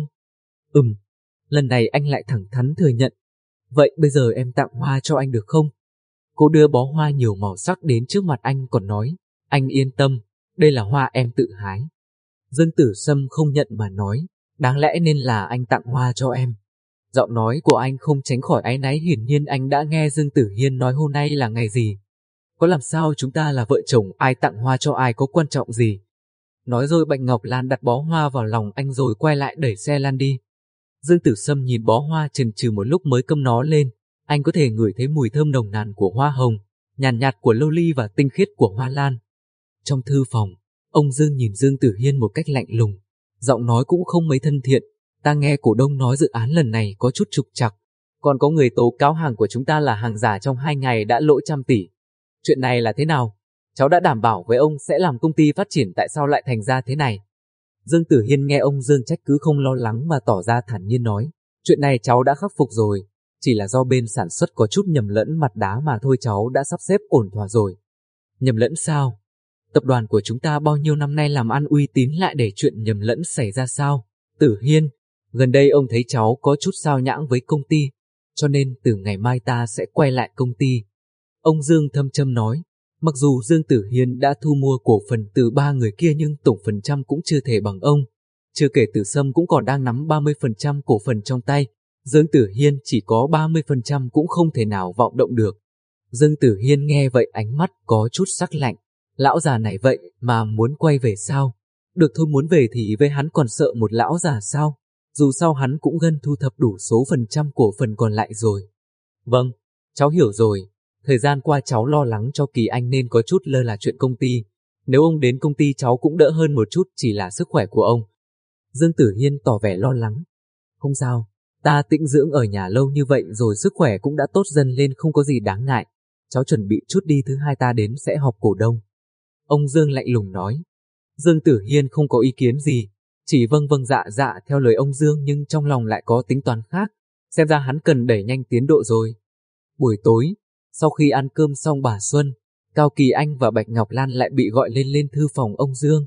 Lần này anh lại thẳng thắn thừa nhận. Vậy bây giờ em tặng hoa cho anh được không? Cô đưa bó hoa nhiều màu sắc đến trước mặt anh còn nói, anh yên tâm, đây là hoa em tự hái. Dương Tử Sâm không nhận mà nói, đáng lẽ nên là anh tặng hoa cho em. Giọng nói của anh không tránh khỏi áy náy, hiển nhiên anh đã nghe Dương Tử Hiên nói hôm nay là ngày gì. Có làm sao chúng ta là vợ chồng, ai tặng hoa cho ai có quan trọng gì. Nói rồi Bạch Ngọc Lan đặt bó hoa vào lòng anh rồi quay lại đẩy xe lan đi. Dương Tử Sâm nhìn bó hoa chần chừ một lúc mới cầm nó lên, anh có thể ngửi thấy mùi thơm nồng nàn của hoa hồng, nhàn nhạt của lâu ly và tinh khiết của hoa lan. Trong thư phòng, ông Dương nhìn Dương Tử Hiên một cách lạnh lùng, giọng nói cũng không mấy thân thiện, ta nghe cổ đông nói dự án lần này có chút trục trặc, còn có người tố cáo hàng của chúng ta là hàng giả, trong 2 ngày đã lỗ trăm tỷ. Chuyện này là thế nào? Cháu đã đảm bảo với ông sẽ làm công ty phát triển, tại sao lại thành ra thế này? Dương Tử Hiên nghe ông Dương trách cứ không lo lắng mà tỏ ra thản nhiên nói, chuyện này cháu đã khắc phục rồi, chỉ là do bên sản xuất có chút nhầm lẫn mặt đá mà thôi, cháu đã sắp xếp ổn thỏa rồi. Nhầm lẫn sao? Tập đoàn của chúng ta bao nhiêu năm nay làm ăn uy tín lại để chuyện nhầm lẫn xảy ra sao? Tử Hiên, gần đây ông thấy cháu có chút sao nhãng với công ty, cho nên từ ngày mai ta sẽ quay lại công ty. Ông Dương thâm châm nói, mặc dù Dương Tử Hiên đã thu mua cổ phần từ 3 người kia nhưng tổng phần trăm cũng chưa thể bằng ông. Chưa kể Tử Sâm cũng còn đang nắm 30% cổ phần trong tay, Dương Tử Hiên chỉ có 30% cũng không thể nào vọng động được. Dương Tử Hiên nghe vậy ánh mắt có chút sắc lạnh, lão già này vậy mà muốn quay về sao? Được thôi, muốn về thì với hắn còn sợ một lão già sao? Dù sao hắn cũng gần thu thập đủ số phần trăm cổ phần còn lại rồi. Vâng, cháu hiểu rồi. Thời gian qua cháu lo lắng cho Kỳ Anh nên có chút lơ là chuyện công ty. Nếu ông đến công ty cháu cũng đỡ hơn một chút, chỉ là sức khỏe của ông. Dương Tử Hiên tỏ vẻ lo lắng. Không sao, ta tĩnh dưỡng ở nhà lâu như vậy rồi sức khỏe cũng đã tốt dần lên, không có gì đáng ngại. Cháu chuẩn bị chút đi, thứ hai ta đến sẽ họp cổ đông. Ông Dương lạnh lùng nói. Dương Tử Hiên không có ý kiến gì, chỉ vâng vâng dạ dạ theo lời ông Dương, nhưng trong lòng lại có tính toán khác. Xem ra hắn cần đẩy nhanh tiến độ rồi. Buổi tối, sau khi ăn cơm xong, bà Xuân, Cao Kỳ Anh và Bạch Ngọc Lan lại bị gọi lên thư phòng ông Dương.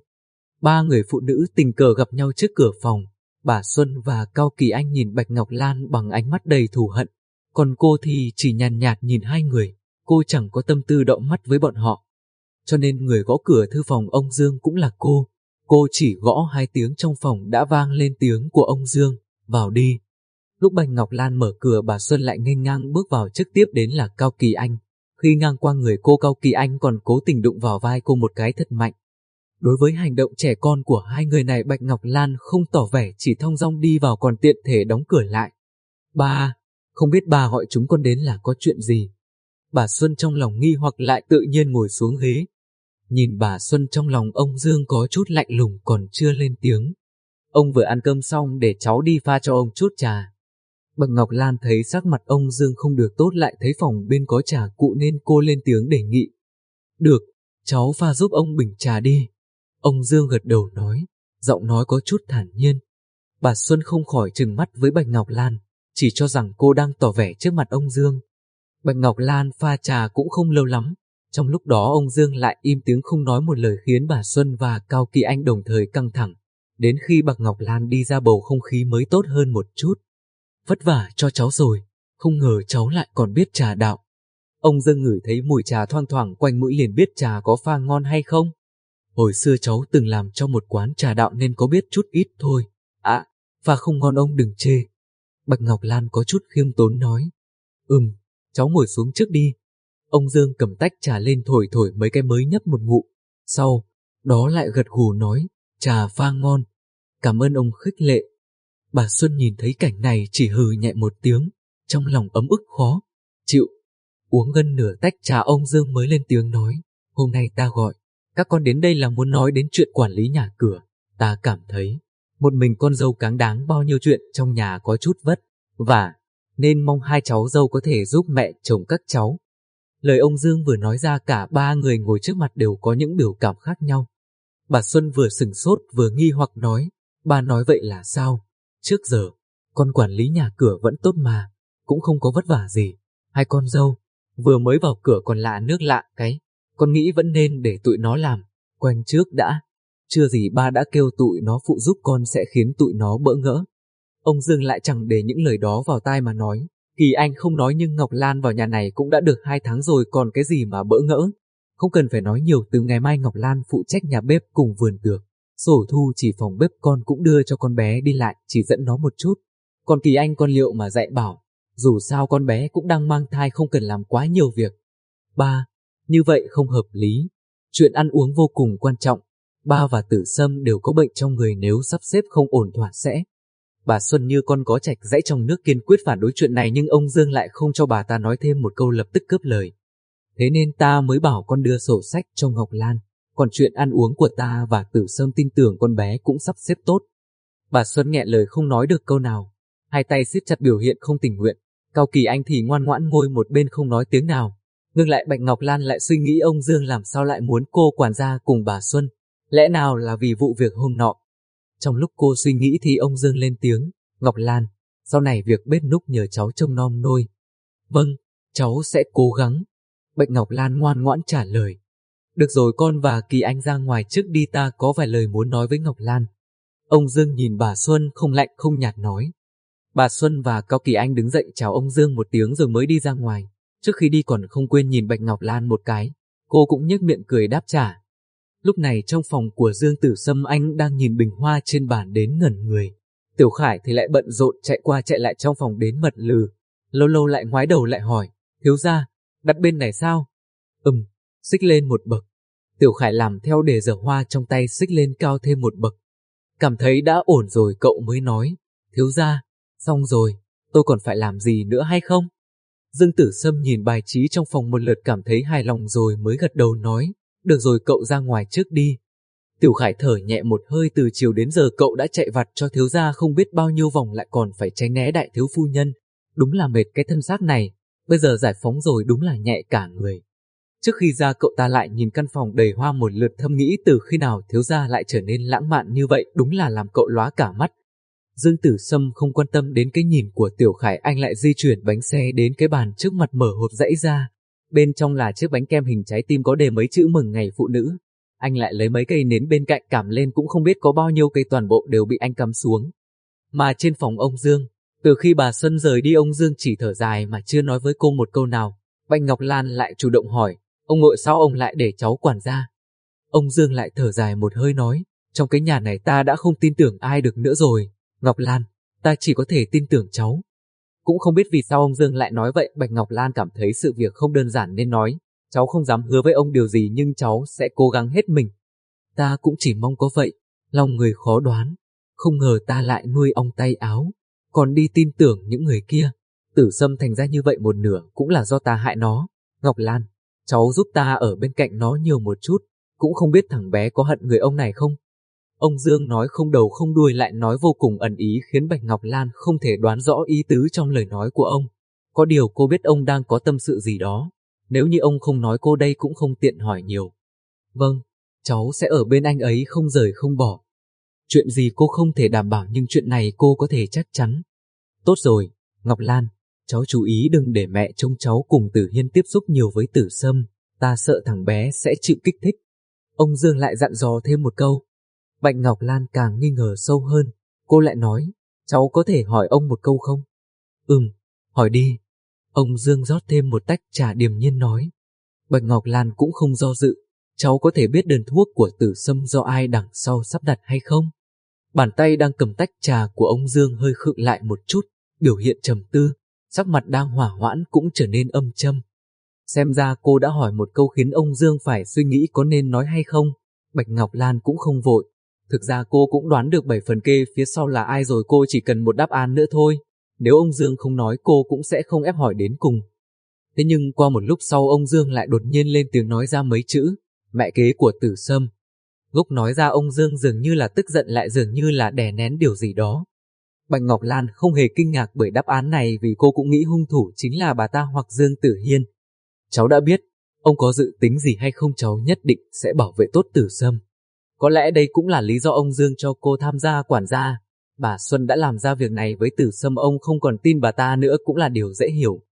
3 người phụ nữ tình cờ gặp nhau trước cửa phòng. Bà Xuân và Cao Kỳ Anh nhìn Bạch Ngọc Lan bằng ánh mắt đầy thù hận, còn cô thì chỉ nhàn nhạt nhìn hai người, cô chẳng có tâm tư động mắt với bọn họ. Cho nên người gõ cửa thư phòng ông Dương cũng là cô. Cô chỉ gõ 2 tiếng trong phòng đã vang lên tiếng của ông Dương, vào đi. Lúc Bạch Ngọc Lan mở cửa, bà Xuân lại nghênh ngang bước vào, trước tiếp đến là Cao Kỳ Anh. Khi ngang qua người cô, Cao Kỳ Anh còn cố tình đụng vào vai cô một cái thật mạnh. Đối với hành động trẻ con của hai người này, Bạch Ngọc Lan không tỏ vẻ, chỉ thong dong đi vào còn tiện thể đóng cửa lại. Ba, không biết bà gọi chúng con đến là có chuyện gì? Bà Xuân trong lòng nghi hoặc lại tự nhiên ngồi xuống ghế. Nhìn bà Xuân, trong lòng ông Dương có chút lạnh lùng, còn chưa lên tiếng. Ông vừa ăn cơm xong, để cháu đi pha cho ông chút trà. Bạch Ngọc Lan thấy sắc mặt ông Dương không được tốt, lại thấy phòng bên có trà cụ nên cô lên tiếng đề nghị. Được, cháu pha giúp ông bình trà đi. Ông Dương gật đầu nói, giọng nói có chút thản nhiên. Bà Xuân không khỏi trừng mắt với Bạch Ngọc Lan, chỉ cho rằng cô đang tỏ vẻ trước mặt ông Dương. Bạch Ngọc Lan pha trà cũng không lâu lắm. Trong lúc đó ông Dương lại im tiếng không nói một lời, khiến bà Xuân và Cao Kỳ Anh đồng thời căng thẳng. Đến khi Bạch Ngọc Lan đi ra, bầu không khí mới tốt hơn một chút. Vất vả cho cháu rồi, không ngờ cháu lại còn biết trà đạo. Ông Dương ngửi thấy mùi trà thoang thoảng quanh mũi liền biết trà có pha ngon hay không. Hồi xưa cháu từng làm cho một quán trà đạo nên có biết chút ít thôi. À, pha không ngon ông đừng chê. Bạch Ngọc Lan có chút khiêm tốn nói. Cháu ngồi xuống trước đi. Ông Dương cầm tách trà lên thổi thổi mấy cái mới nhấp một ngụm. Sau đó lại gật gù nói, trà pha ngon. Cảm ơn ông khích lệ. Bà Xuân nhìn thấy cảnh này chỉ hừ nhẹ một tiếng, trong lòng ấm ức khó chịu. Uống gần nửa tách trà, ông Dương mới lên tiếng nói, hôm nay ta gọi các con đến đây là muốn nói đến chuyện quản lý nhà cửa. Ta cảm thấy một mình con dâu cáng đáng bao nhiêu chuyện trong nhà có chút vất vả, nên mong hai cháu dâu có thể giúp mẹ chồng các cháu. Lời ông Dương vừa nói ra, cả ba người ngồi trước mặt đều có những biểu cảm khác nhau. Bà Xuân vừa sửng sốt vừa nghi hoặc nói, bà nói vậy là sao? Trước giờ, con quản lý nhà cửa vẫn tốt mà, cũng không có vất vả gì. Hai con dâu, vừa mới vào cửa còn lạ nước lạ cái, con nghĩ vẫn nên để tụi nó làm, quen trước đã. Chưa gì ba đã kêu tụi nó phụ giúp con sẽ khiến tụi nó bỡ ngỡ. Ông Dương lại chẳng để những lời đó vào tai mà nói, Kỳ Anh không nói nhưng Ngọc Lan vào nhà này cũng đã được 2 tháng rồi, còn cái gì mà bỡ ngỡ. Không cần phải nói nhiều, từ ngày mai Ngọc Lan phụ trách nhà bếp cùng vườn tược. Sổ thu chỉ phòng bếp con cũng đưa cho con bé đi lại, chỉ dẫn nó một chút. Còn Kỳ Anh con liệu mà dạy bảo, dù sao con bé cũng đang mang thai, không cần làm quá nhiều việc. Ba, như vậy không hợp lý. Chuyện ăn uống vô cùng quan trọng. Ba và Tử Sâm đều có bệnh trong người, nếu sắp xếp không ổn thỏa sẽ. Bà Xuân như con có trạch dãy trong nước, kiên quyết phản đối chuyện này, nhưng ông Dương lại không cho bà ta nói thêm một câu, lập tức cướp lời. Thế nên ta mới bảo con đưa sổ sách cho Ngọc Lan. Còn chuyện ăn uống của ta và Tử Sâm tin tưởng con bé cũng sắp xếp tốt. Bà Xuân nghẹn lời không nói được câu nào, hai tay siết chặt biểu hiện không tình nguyện. Cao Kỳ Anh thì ngoan ngoãn ngồi một bên không nói tiếng nào. Ngược lại Bạch Ngọc Lan lại suy nghĩ ông Dương làm sao lại muốn cô quản gia cùng bà Xuân, lẽ nào là vì vụ việc hôm nọ. Trong lúc cô suy nghĩ thì ông Dương lên tiếng, Ngọc Lan, sau này việc bếp núc nhờ cháu trông nom nôi. Vâng, cháu sẽ cố gắng. Bạch Ngọc Lan ngoan ngoãn trả lời. Được rồi, con và Kỳ Anh ra ngoài trước đi, ta có vài lời muốn nói với Ngọc Lan. Ông Dương nhìn bà Xuân không lạnh không nhạt nói. Bà Xuân và Cao Kỳ Anh đứng dậy chào ông Dương một tiếng rồi mới đi ra ngoài. Trước khi đi còn không quên nhìn Bạch Ngọc Lan một cái, cô cũng nhếch miệng cười đáp trả. Lúc này trong phòng của Dương Tử Sâm, anh đang nhìn bình hoa trên bàn đến ngẩn người. Tiểu Khải thì lại bận rộn chạy qua chạy lại trong phòng đến mật lừ. Lâu lâu lại ngoái đầu lại hỏi, thiếu gia, đặt bên này sao? Xích lên một bậc. Tiểu Khải làm theo để giở hoa trong tay xích lên cao thêm một bậc. Cảm thấy đã ổn rồi cậu mới nói, thiếu gia, xong rồi, tôi còn phải làm gì nữa hay không? Dương Tử Sâm nhìn bài trí trong phòng một lượt, cảm thấy hài lòng rồi mới gật đầu nói, được rồi cậu ra ngoài trước đi. Tiểu Khải thở nhẹ một hơi, từ chiều đến giờ cậu đã chạy vặt cho thiếu gia không biết bao nhiêu vòng, lại còn phải tránh né đại thiếu phu nhân. Đúng là mệt cái thân xác này, bây giờ giải phóng rồi đúng là nhẹ cả người. Trước khi ra cậu ta lại nhìn căn phòng đầy hoa một lượt, thầm nghĩ từ khi nào thiếu gia lại trở nên lãng mạn như vậy, đúng là làm cậu lóa cả mắt. Dương Tử Sâm không quan tâm đến cái nhìn của Tiểu Khải, anh lại di chuyển bánh xe đến cái bàn trước mặt, mở hộp giãy ra. Bên trong là chiếc bánh kem hình trái tim có đề mấy chữ mừng ngày phụ nữ. Anh lại lấy mấy cây nến bên cạnh cảm lên, cũng không biết có bao nhiêu cây, toàn bộ đều bị anh cắm xuống. Mà trên phòng ông Dương, từ khi bà Xuân rời đi, ông Dương chỉ thở dài mà chưa nói với cô một câu nào. Bạch Ngọc Lan lại chủ động hỏi, ông nội sao ông lại để cháu quản gia? Ông Dương lại thở dài một hơi nói, trong cái nhà này ta đã không tin tưởng ai được nữa rồi. Ngọc Lan, ta chỉ có thể tin tưởng cháu. Cũng không biết vì sao ông Dương lại nói vậy. Bạch Ngọc Lan cảm thấy sự việc không đơn giản nên nói, cháu không dám hứa với ông điều gì nhưng cháu sẽ cố gắng hết mình. ta cũng chỉ mong có vậy, lòng người khó đoán, không ngờ ta lại nuôi ong tay áo, còn đi tin tưởng những người kia. Tử Sâm thành ra như vậy một nửa cũng là do ta hại nó. Ngọc Lan, cháu giúp ta ở bên cạnh nó nhiều một chút, cũng không biết thằng bé có hận người ông này không? Ông Dương nói không đầu không đuôi lại nói vô cùng ẩn ý khiến Bạch Ngọc Lan không thể đoán rõ ý tứ trong lời nói của ông. Có điều cô biết ông đang có tâm sự gì đó, nếu như ông không nói cô đây cũng không tiện hỏi nhiều. Vâng, cháu sẽ ở bên anh ấy không rời không bỏ. Chuyện gì cô không thể đảm bảo nhưng chuyện này cô có thể chắc chắn. Tốt rồi, Ngọc Lan, cháu chú ý đừng để mẹ trông cháu cùng Tử Hiên tiếp xúc nhiều với Tử Sâm, ta sợ thằng bé sẽ chịu kích thích. Ông Dương lại dặn dò thêm một câu. Bạch Ngọc Lan càng nghi ngờ sâu hơn, cô lại nói, cháu có thể hỏi ông một câu không? Hỏi đi. Ông Dương rót thêm một tách trà điềm nhiên nói. Bạch Ngọc Lan cũng không do dự, cháu có thể biết đơn thuốc của Tử Sâm do ai đằng sau sắp đặt hay không? Bàn tay đang cầm tách trà của ông Dương hơi khựng lại một chút, biểu hiện trầm tư, sắc mặt đang hỏa hoãn cũng trở nên âm châm. Xem ra cô đã hỏi một câu khiến ông Dương phải suy nghĩ có nên nói hay không. Bạch Ngọc Lan cũng không vội. Thực ra cô cũng đoán được 7 phần kê phía sau là ai rồi, cô chỉ cần một đáp án nữa thôi. Nếu ông Dương không nói cô cũng sẽ không ép hỏi đến cùng. Thế nhưng qua một lúc sau ông Dương lại đột nhiên lên tiếng nói ra mấy chữ, mẹ kế của Tử Sâm. Lúc nói ra ông Dương dường như là tức giận lại dường như là đè nén điều gì đó. Bạch Ngọc Lan không hề kinh ngạc bởi đáp án này vì cô cũng nghĩ hung thủ chính là bà ta hoặc Dương Tử Hiên. Cháu đã biết, ông có dự tính gì hay không cháu nhất định sẽ bảo vệ tốt Tử Sâm. Có lẽ đây cũng là lý do ông Dương cho cô tham gia quản gia. Bà Xuân đã làm ra việc này với Tử Sâm, ông không còn tin bà ta nữa cũng là điều dễ hiểu.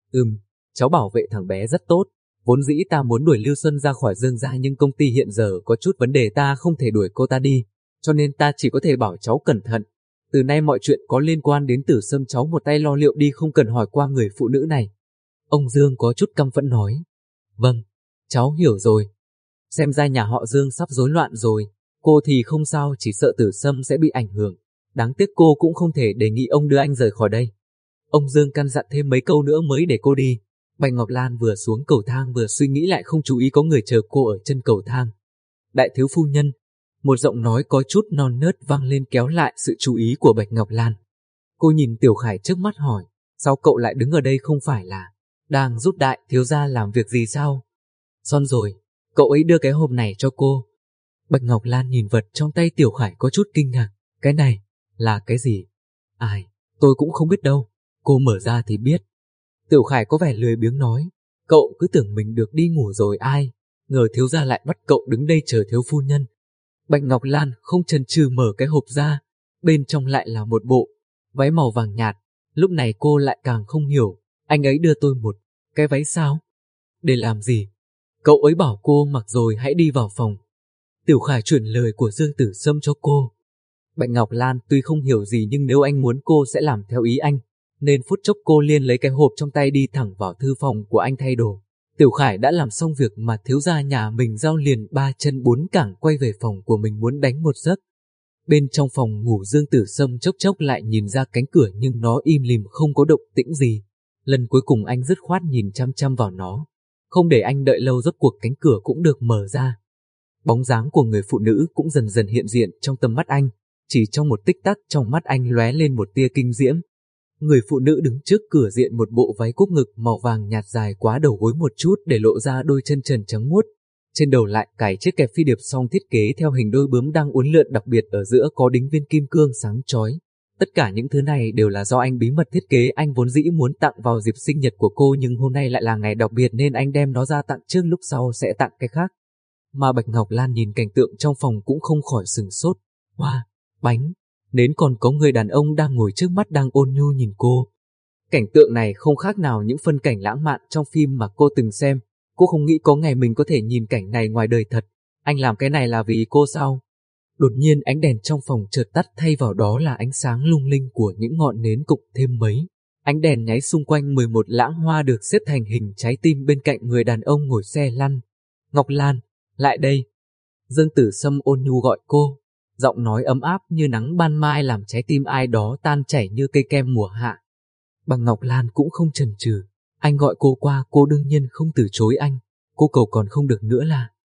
Cháu bảo vệ thằng bé rất tốt. Vốn dĩ ta muốn đuổi Lưu Xuân ra khỏi Dương gia nhưng công ty hiện giờ có chút vấn đề, ta không thể đuổi cô ta đi, cho nên ta chỉ có thể bảo cháu cẩn thận. Từ nay mọi chuyện có liên quan đến Tử Sâm cháu một tay lo liệu đi, không cần hỏi qua người phụ nữ này. Ông Dương có chút căm phẫn nói. Vâng, cháu hiểu rồi. Xem ra nhà họ Dương sắp rối loạn rồi. Cô thì không sao, chỉ sợ Tử Sâm sẽ bị ảnh hưởng. Đáng tiếc cô cũng không thể đề nghị ông đưa anh rời khỏi đây. Ông Dương căn dặn thêm mấy câu nữa mới để cô đi. Bạch Ngọc Lan vừa xuống cầu thang vừa suy nghĩ lại không chú ý có người chờ cô ở chân cầu thang. Đại thiếu phu nhân, một giọng nói có chút non nớt vang lên kéo lại sự chú ý của Bạch Ngọc Lan. Cô nhìn Tiểu Khải trước mắt hỏi, sao cậu lại đứng ở đây, không phải là đang giúp đại thiếu gia làm việc gì sao? Xong rồi, cậu ấy đưa cái hộp này cho cô. Bạch Ngọc Lan nhìn vật trong tay Tiểu Khải có chút kinh ngạc, cái này là cái gì? Ai, tôi cũng không biết đâu, cô mở ra thì biết. Tiểu Khải có vẻ lười biếng nói, cậu cứ tưởng mình được đi ngủ rồi ai, ngờ thiếu gia lại bắt cậu đứng đây chờ thiếu phu nhân. Bạch Ngọc Lan không chần chừ mở cái hộp ra, bên trong lại là một bộ váy màu vàng nhạt. Lúc này cô lại càng không hiểu, anh ấy đưa tôi một cái váy sao? Để làm gì? Cậu ấy bảo cô mặc rồi hãy đi vào phòng. Tiểu Khải chuyển lời của Dương Tử Sâm cho cô. Bạch Ngọc Lan tuy không hiểu gì nhưng nếu anh muốn cô sẽ làm theo ý anh, nên phút chốc cô liền lấy cái hộp trong tay đi thẳng vào thư phòng của anh thay đồ. Tiểu Khải đã làm xong việc mà thiếu gia nhà mình giao liền 3 chân 4 cẳng quay về phòng của mình muốn đánh một giấc. Bên trong phòng ngủ Dương Tử Sâm chốc chốc lại nhìn ra cánh cửa nhưng nó im lìm không có động tĩnh gì. Lần cuối cùng anh dứt khoát nhìn chăm chăm vào nó. Không để anh đợi lâu rốt cuộc cánh cửa cũng được mở ra. Bóng dáng của người phụ nữ cũng dần dần hiện diện trong tầm mắt anh. Chỉ trong một tích tắc trong mắt anh lóe lên một tia kinh diễm. Người phụ nữ đứng trước cửa diện một bộ váy cúc ngực màu vàng nhạt dài quá đầu gối một chút để lộ ra đôi chân trần trắng muốt. Trên đầu lại cài chiếc kẹp phi điệp song thiết kế theo hình đôi bướm đang uốn lượn, đặc biệt ở giữa có đính viên kim cương sáng chói. Tất cả những thứ này đều là do anh bí mật thiết kế, anh vốn dĩ muốn tặng vào dịp sinh nhật của cô nhưng hôm nay lại là ngày đặc biệt nên anh đem nó ra tặng trước, lúc sau sẽ tặng cái khác. Mà Bạch Ngọc Lan nhìn cảnh tượng trong phòng cũng không khỏi sửng sốt. Hoa, bánh, nến, còn có người đàn ông đang ngồi trước mắt đang ôn nhu nhìn cô. Cảnh tượng này không khác nào những phân cảnh lãng mạn trong phim mà cô từng xem. Cô không nghĩ có ngày mình có thể nhìn cảnh này ngoài đời thật. Anh làm cái này là vì cô sao? Đột nhiên ánh đèn trong phòng chợt tắt, thay vào đó là ánh sáng lung linh của những ngọn nến cục thêm mấy. Ánh đèn nháy xung quanh 11 lãng hoa được xếp thành hình trái tim bên cạnh người đàn ông ngồi xe lăn. Ngọc Lan, lại đây. Dương Tử Sâm ôn nhu gọi cô. Giọng nói ấm áp như nắng ban mai làm trái tim ai đó tan chảy như cây kem mùa hạ. Bà Ngọc Lan cũng không chần chừ. Anh gọi cô qua, cô đương nhiên không từ chối anh. Cô cầu còn không được nữa là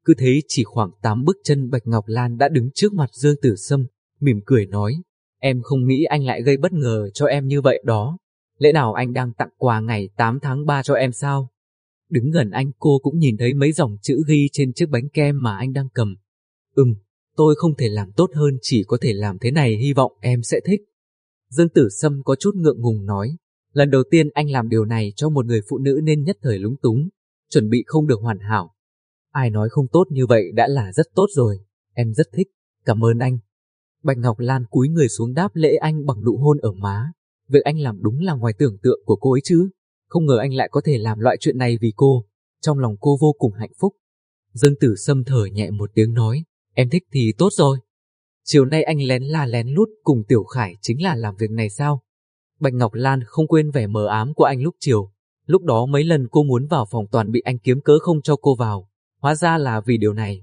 Cứ thế chỉ khoảng 8 bước chân Bạch Ngọc Lan đã đứng trước mặt Dương Tử Sâm, mỉm cười nói, em không nghĩ anh lại gây bất ngờ cho em như vậy đó. Lẽ nào anh đang tặng quà ngày 8 tháng 3 cho em sao? Đứng gần anh cô cũng nhìn thấy mấy dòng chữ ghi trên chiếc bánh kem mà anh đang cầm. Tôi không thể làm tốt hơn, chỉ có thể làm thế này, hy vọng em sẽ thích. Dương Tử Sâm có chút ngượng ngùng nói, lần đầu tiên anh làm điều này cho một người phụ nữ nên nhất thời lúng túng, chuẩn bị không được hoàn hảo. Ai nói không tốt, như vậy đã là rất tốt rồi, em rất thích, cảm ơn anh. Bạch Ngọc Lan cúi người xuống đáp lễ anh bằng nụ hôn ở má. Việc anh làm đúng là ngoài tưởng tượng của cô ấy chứ, không ngờ anh lại có thể làm loại chuyện này vì cô. Trong lòng cô vô cùng hạnh phúc. Dương Tử Sâm thở nhẹ một tiếng nói, em thích thì tốt rồi. Chiều nay anh lén la lén lút cùng Tiểu Khải chính là làm việc này sao? Bạch Ngọc Lan không quên vẻ mờ ám của anh lúc chiều. Lúc đó mấy lần cô muốn vào phòng toàn bị anh kiếm cớ không cho cô vào. Hóa ra là vì điều này.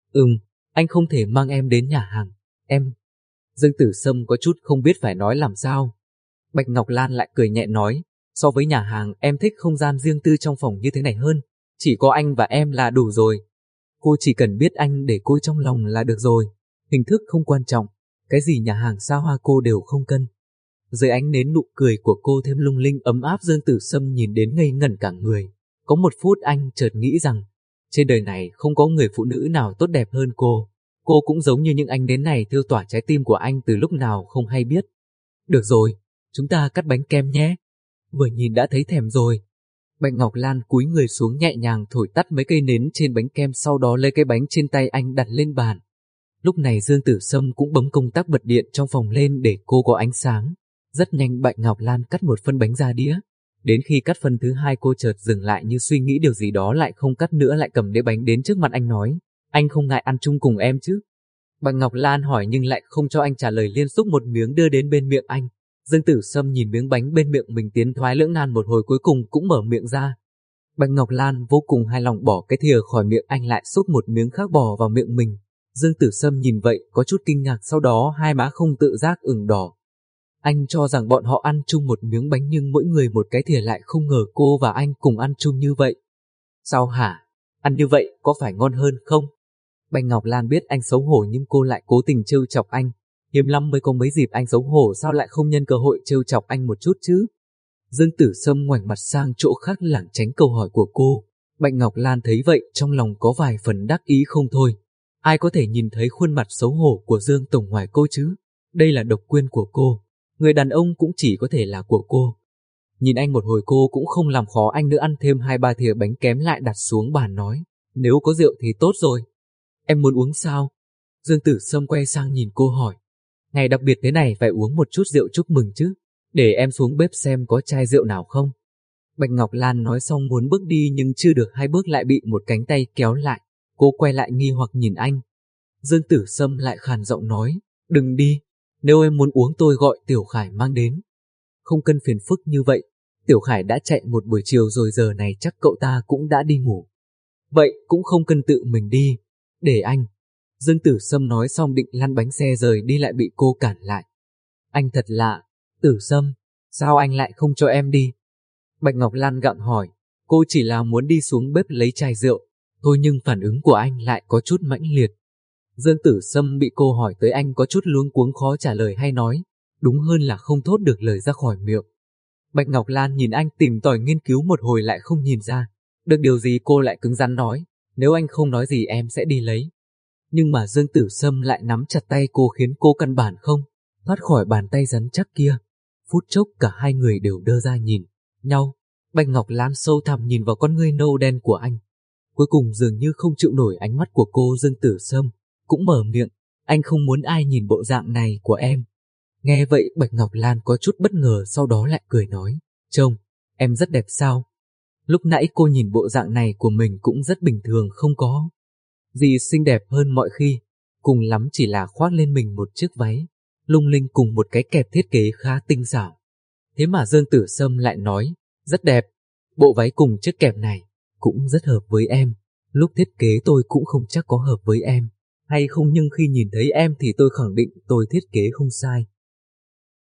Anh không thể mang em đến nhà hàng. Em... Dương Tử Sâm có chút không biết phải nói làm sao. Bạch Ngọc Lan lại cười nhẹ nói, so với nhà hàng em thích không gian riêng tư trong phòng như thế này hơn. Chỉ có anh và em là đủ rồi. Cô chỉ cần biết anh để cô trong lòng là được rồi. Hình thức không quan trọng. Cái gì nhà hàng xa hoa cô đều không cân. Dưới ánh nến nụ cười của cô thêm lung linh ấm áp. Dương Tử Sâm nhìn đến ngây ngẩn cả người. Có một phút anh chợt nghĩ rằng trên đời này không có người phụ nữ nào tốt đẹp hơn cô. Cô cũng giống như những ánh nến này thiêu tỏa trái tim của anh từ lúc nào không hay biết. Được rồi, chúng ta cắt bánh kem nhé. Vừa nhìn đã thấy thèm rồi. Bạch Ngọc Lan cúi người xuống nhẹ nhàng thổi tắt mấy cây nến trên bánh kem, sau đó lấy cái bánh trên tay anh đặt lên bàn. Lúc này Dương Tử Sâm cũng bấm công tắc bật điện trong phòng lên để cô có ánh sáng. Rất nhanh Bạch Ngọc Lan cắt một phân bánh ra đĩa. Đến khi cắt phân thứ hai cô chợt dừng lại như suy nghĩ điều gì đó, lại không cắt nữa, lại cầm đĩa bánh đến trước mặt anh nói, anh không ngại ăn chung cùng em chứ? Bạch Ngọc Lan hỏi nhưng lại không cho anh trả lời, liên xúc một miếng đưa đến bên miệng anh. Dương Tử Sâm nhìn miếng bánh bên miệng mình tiến thoái lưỡng nan một hồi, cuối cùng cũng mở miệng ra. Bạch Ngọc Lan vô cùng hài lòng bỏ cái thìa khỏi miệng anh, lại xúc một miếng khác bỏ vào miệng mình. Dương Tử Sâm nhìn vậy có chút kinh ngạc, sau đó hai má không tự giác ửng đỏ. Anh cho rằng bọn họ ăn chung một miếng bánh nhưng mỗi người một cái thìa, lại không ngờ cô và anh cùng ăn chung như vậy. Sao hả? Ăn như vậy có phải ngon hơn không? Bạch Ngọc Lan biết anh xấu hổ nhưng cô lại cố tình trêu chọc anh. Hiếm lắm mới có mấy dịp anh xấu hổ, sao lại không nhân cơ hội trêu chọc anh một chút chứ? Dương Tử Sâm ngoảnh mặt sang chỗ khác lảng tránh câu hỏi của cô. Bạch Ngọc Lan thấy vậy trong lòng có vài phần đắc ý không thôi. Ai có thể nhìn thấy khuôn mặt xấu hổ của Dương Tổng ngoài cô chứ? Đây là độc quyền của cô. Người đàn ông cũng chỉ có thể là của cô. Nhìn anh một hồi cô cũng không làm khó anh nữa, ăn thêm 2-3 thìa bánh kém lại đặt xuống bàn nói, nếu có rượu thì tốt rồi. Em muốn uống sao? Dương Tử Sâm quay sang nhìn cô hỏi. Ngày đặc biệt thế này phải uống một chút rượu chúc mừng chứ. Để em xuống bếp xem có chai rượu nào không. Bạch Ngọc Lan nói xong muốn bước đi nhưng chưa được 2 bước lại bị một cánh tay kéo lại. Cô quay lại nghi hoặc nhìn anh. Dương Tử Sâm lại khàn giọng nói, đừng đi. Nếu em muốn uống tôi gọi Tiểu Khải mang đến. Không cần phiền phức như vậy. Tiểu Khải đã chạy một buổi chiều rồi, giờ này chắc cậu ta cũng đã đi ngủ. Vậy cũng không cần tự mình đi. Để anh. Dương Tử Sâm nói xong định lăn bánh xe rời đi lại bị cô cản lại. Anh thật lạ. Tử Sâm, sao anh lại không cho em đi? Bạch Ngọc Lan gặng hỏi. Cô chỉ là muốn đi xuống bếp lấy chai rượu thôi, nhưng phản ứng của anh lại có chút mãnh liệt. Dương Tử Sâm bị cô hỏi tới anh có chút luống cuống khó trả lời hay nói. Đúng hơn là không thốt được lời ra khỏi miệng. Bạch Ngọc Lan nhìn anh tìm tòi nghiên cứu một hồi lại không nhìn ra được điều gì, cô lại cứng rắn nói, nếu anh không nói gì em sẽ đi lấy. Nhưng mà Dương Tử Sâm lại nắm chặt tay cô khiến cô căn bản không thoát khỏi bàn tay rắn chắc kia. Phút chốc cả hai người đều đơ ra nhìn nhau. Bạch Ngọc Lan sâu thẳm nhìn vào con ngươi nâu đen của anh. Cuối cùng dường như không chịu nổi ánh mắt của cô, Dương Tử Sâm cũng mở miệng, anh không muốn ai nhìn bộ dạng này của em. Nghe vậy Bạch Ngọc Lan có chút bất ngờ, sau đó lại cười nói, trông, em rất đẹp sao? Lúc nãy cô nhìn bộ dạng này của mình cũng rất bình thường, không có gì xinh đẹp hơn mọi khi, cùng lắm chỉ là khoác lên mình một chiếc váy lung linh cùng một cái kẹp thiết kế khá tinh xảo. Thế mà Dương Tử Sâm lại nói, rất đẹp, bộ váy cùng chiếc kẹp này cũng rất hợp với em. Lúc thiết kế tôi cũng không chắc có hợp với em hay không, nhưng khi nhìn thấy em thì tôi khẳng định tôi thiết kế không sai.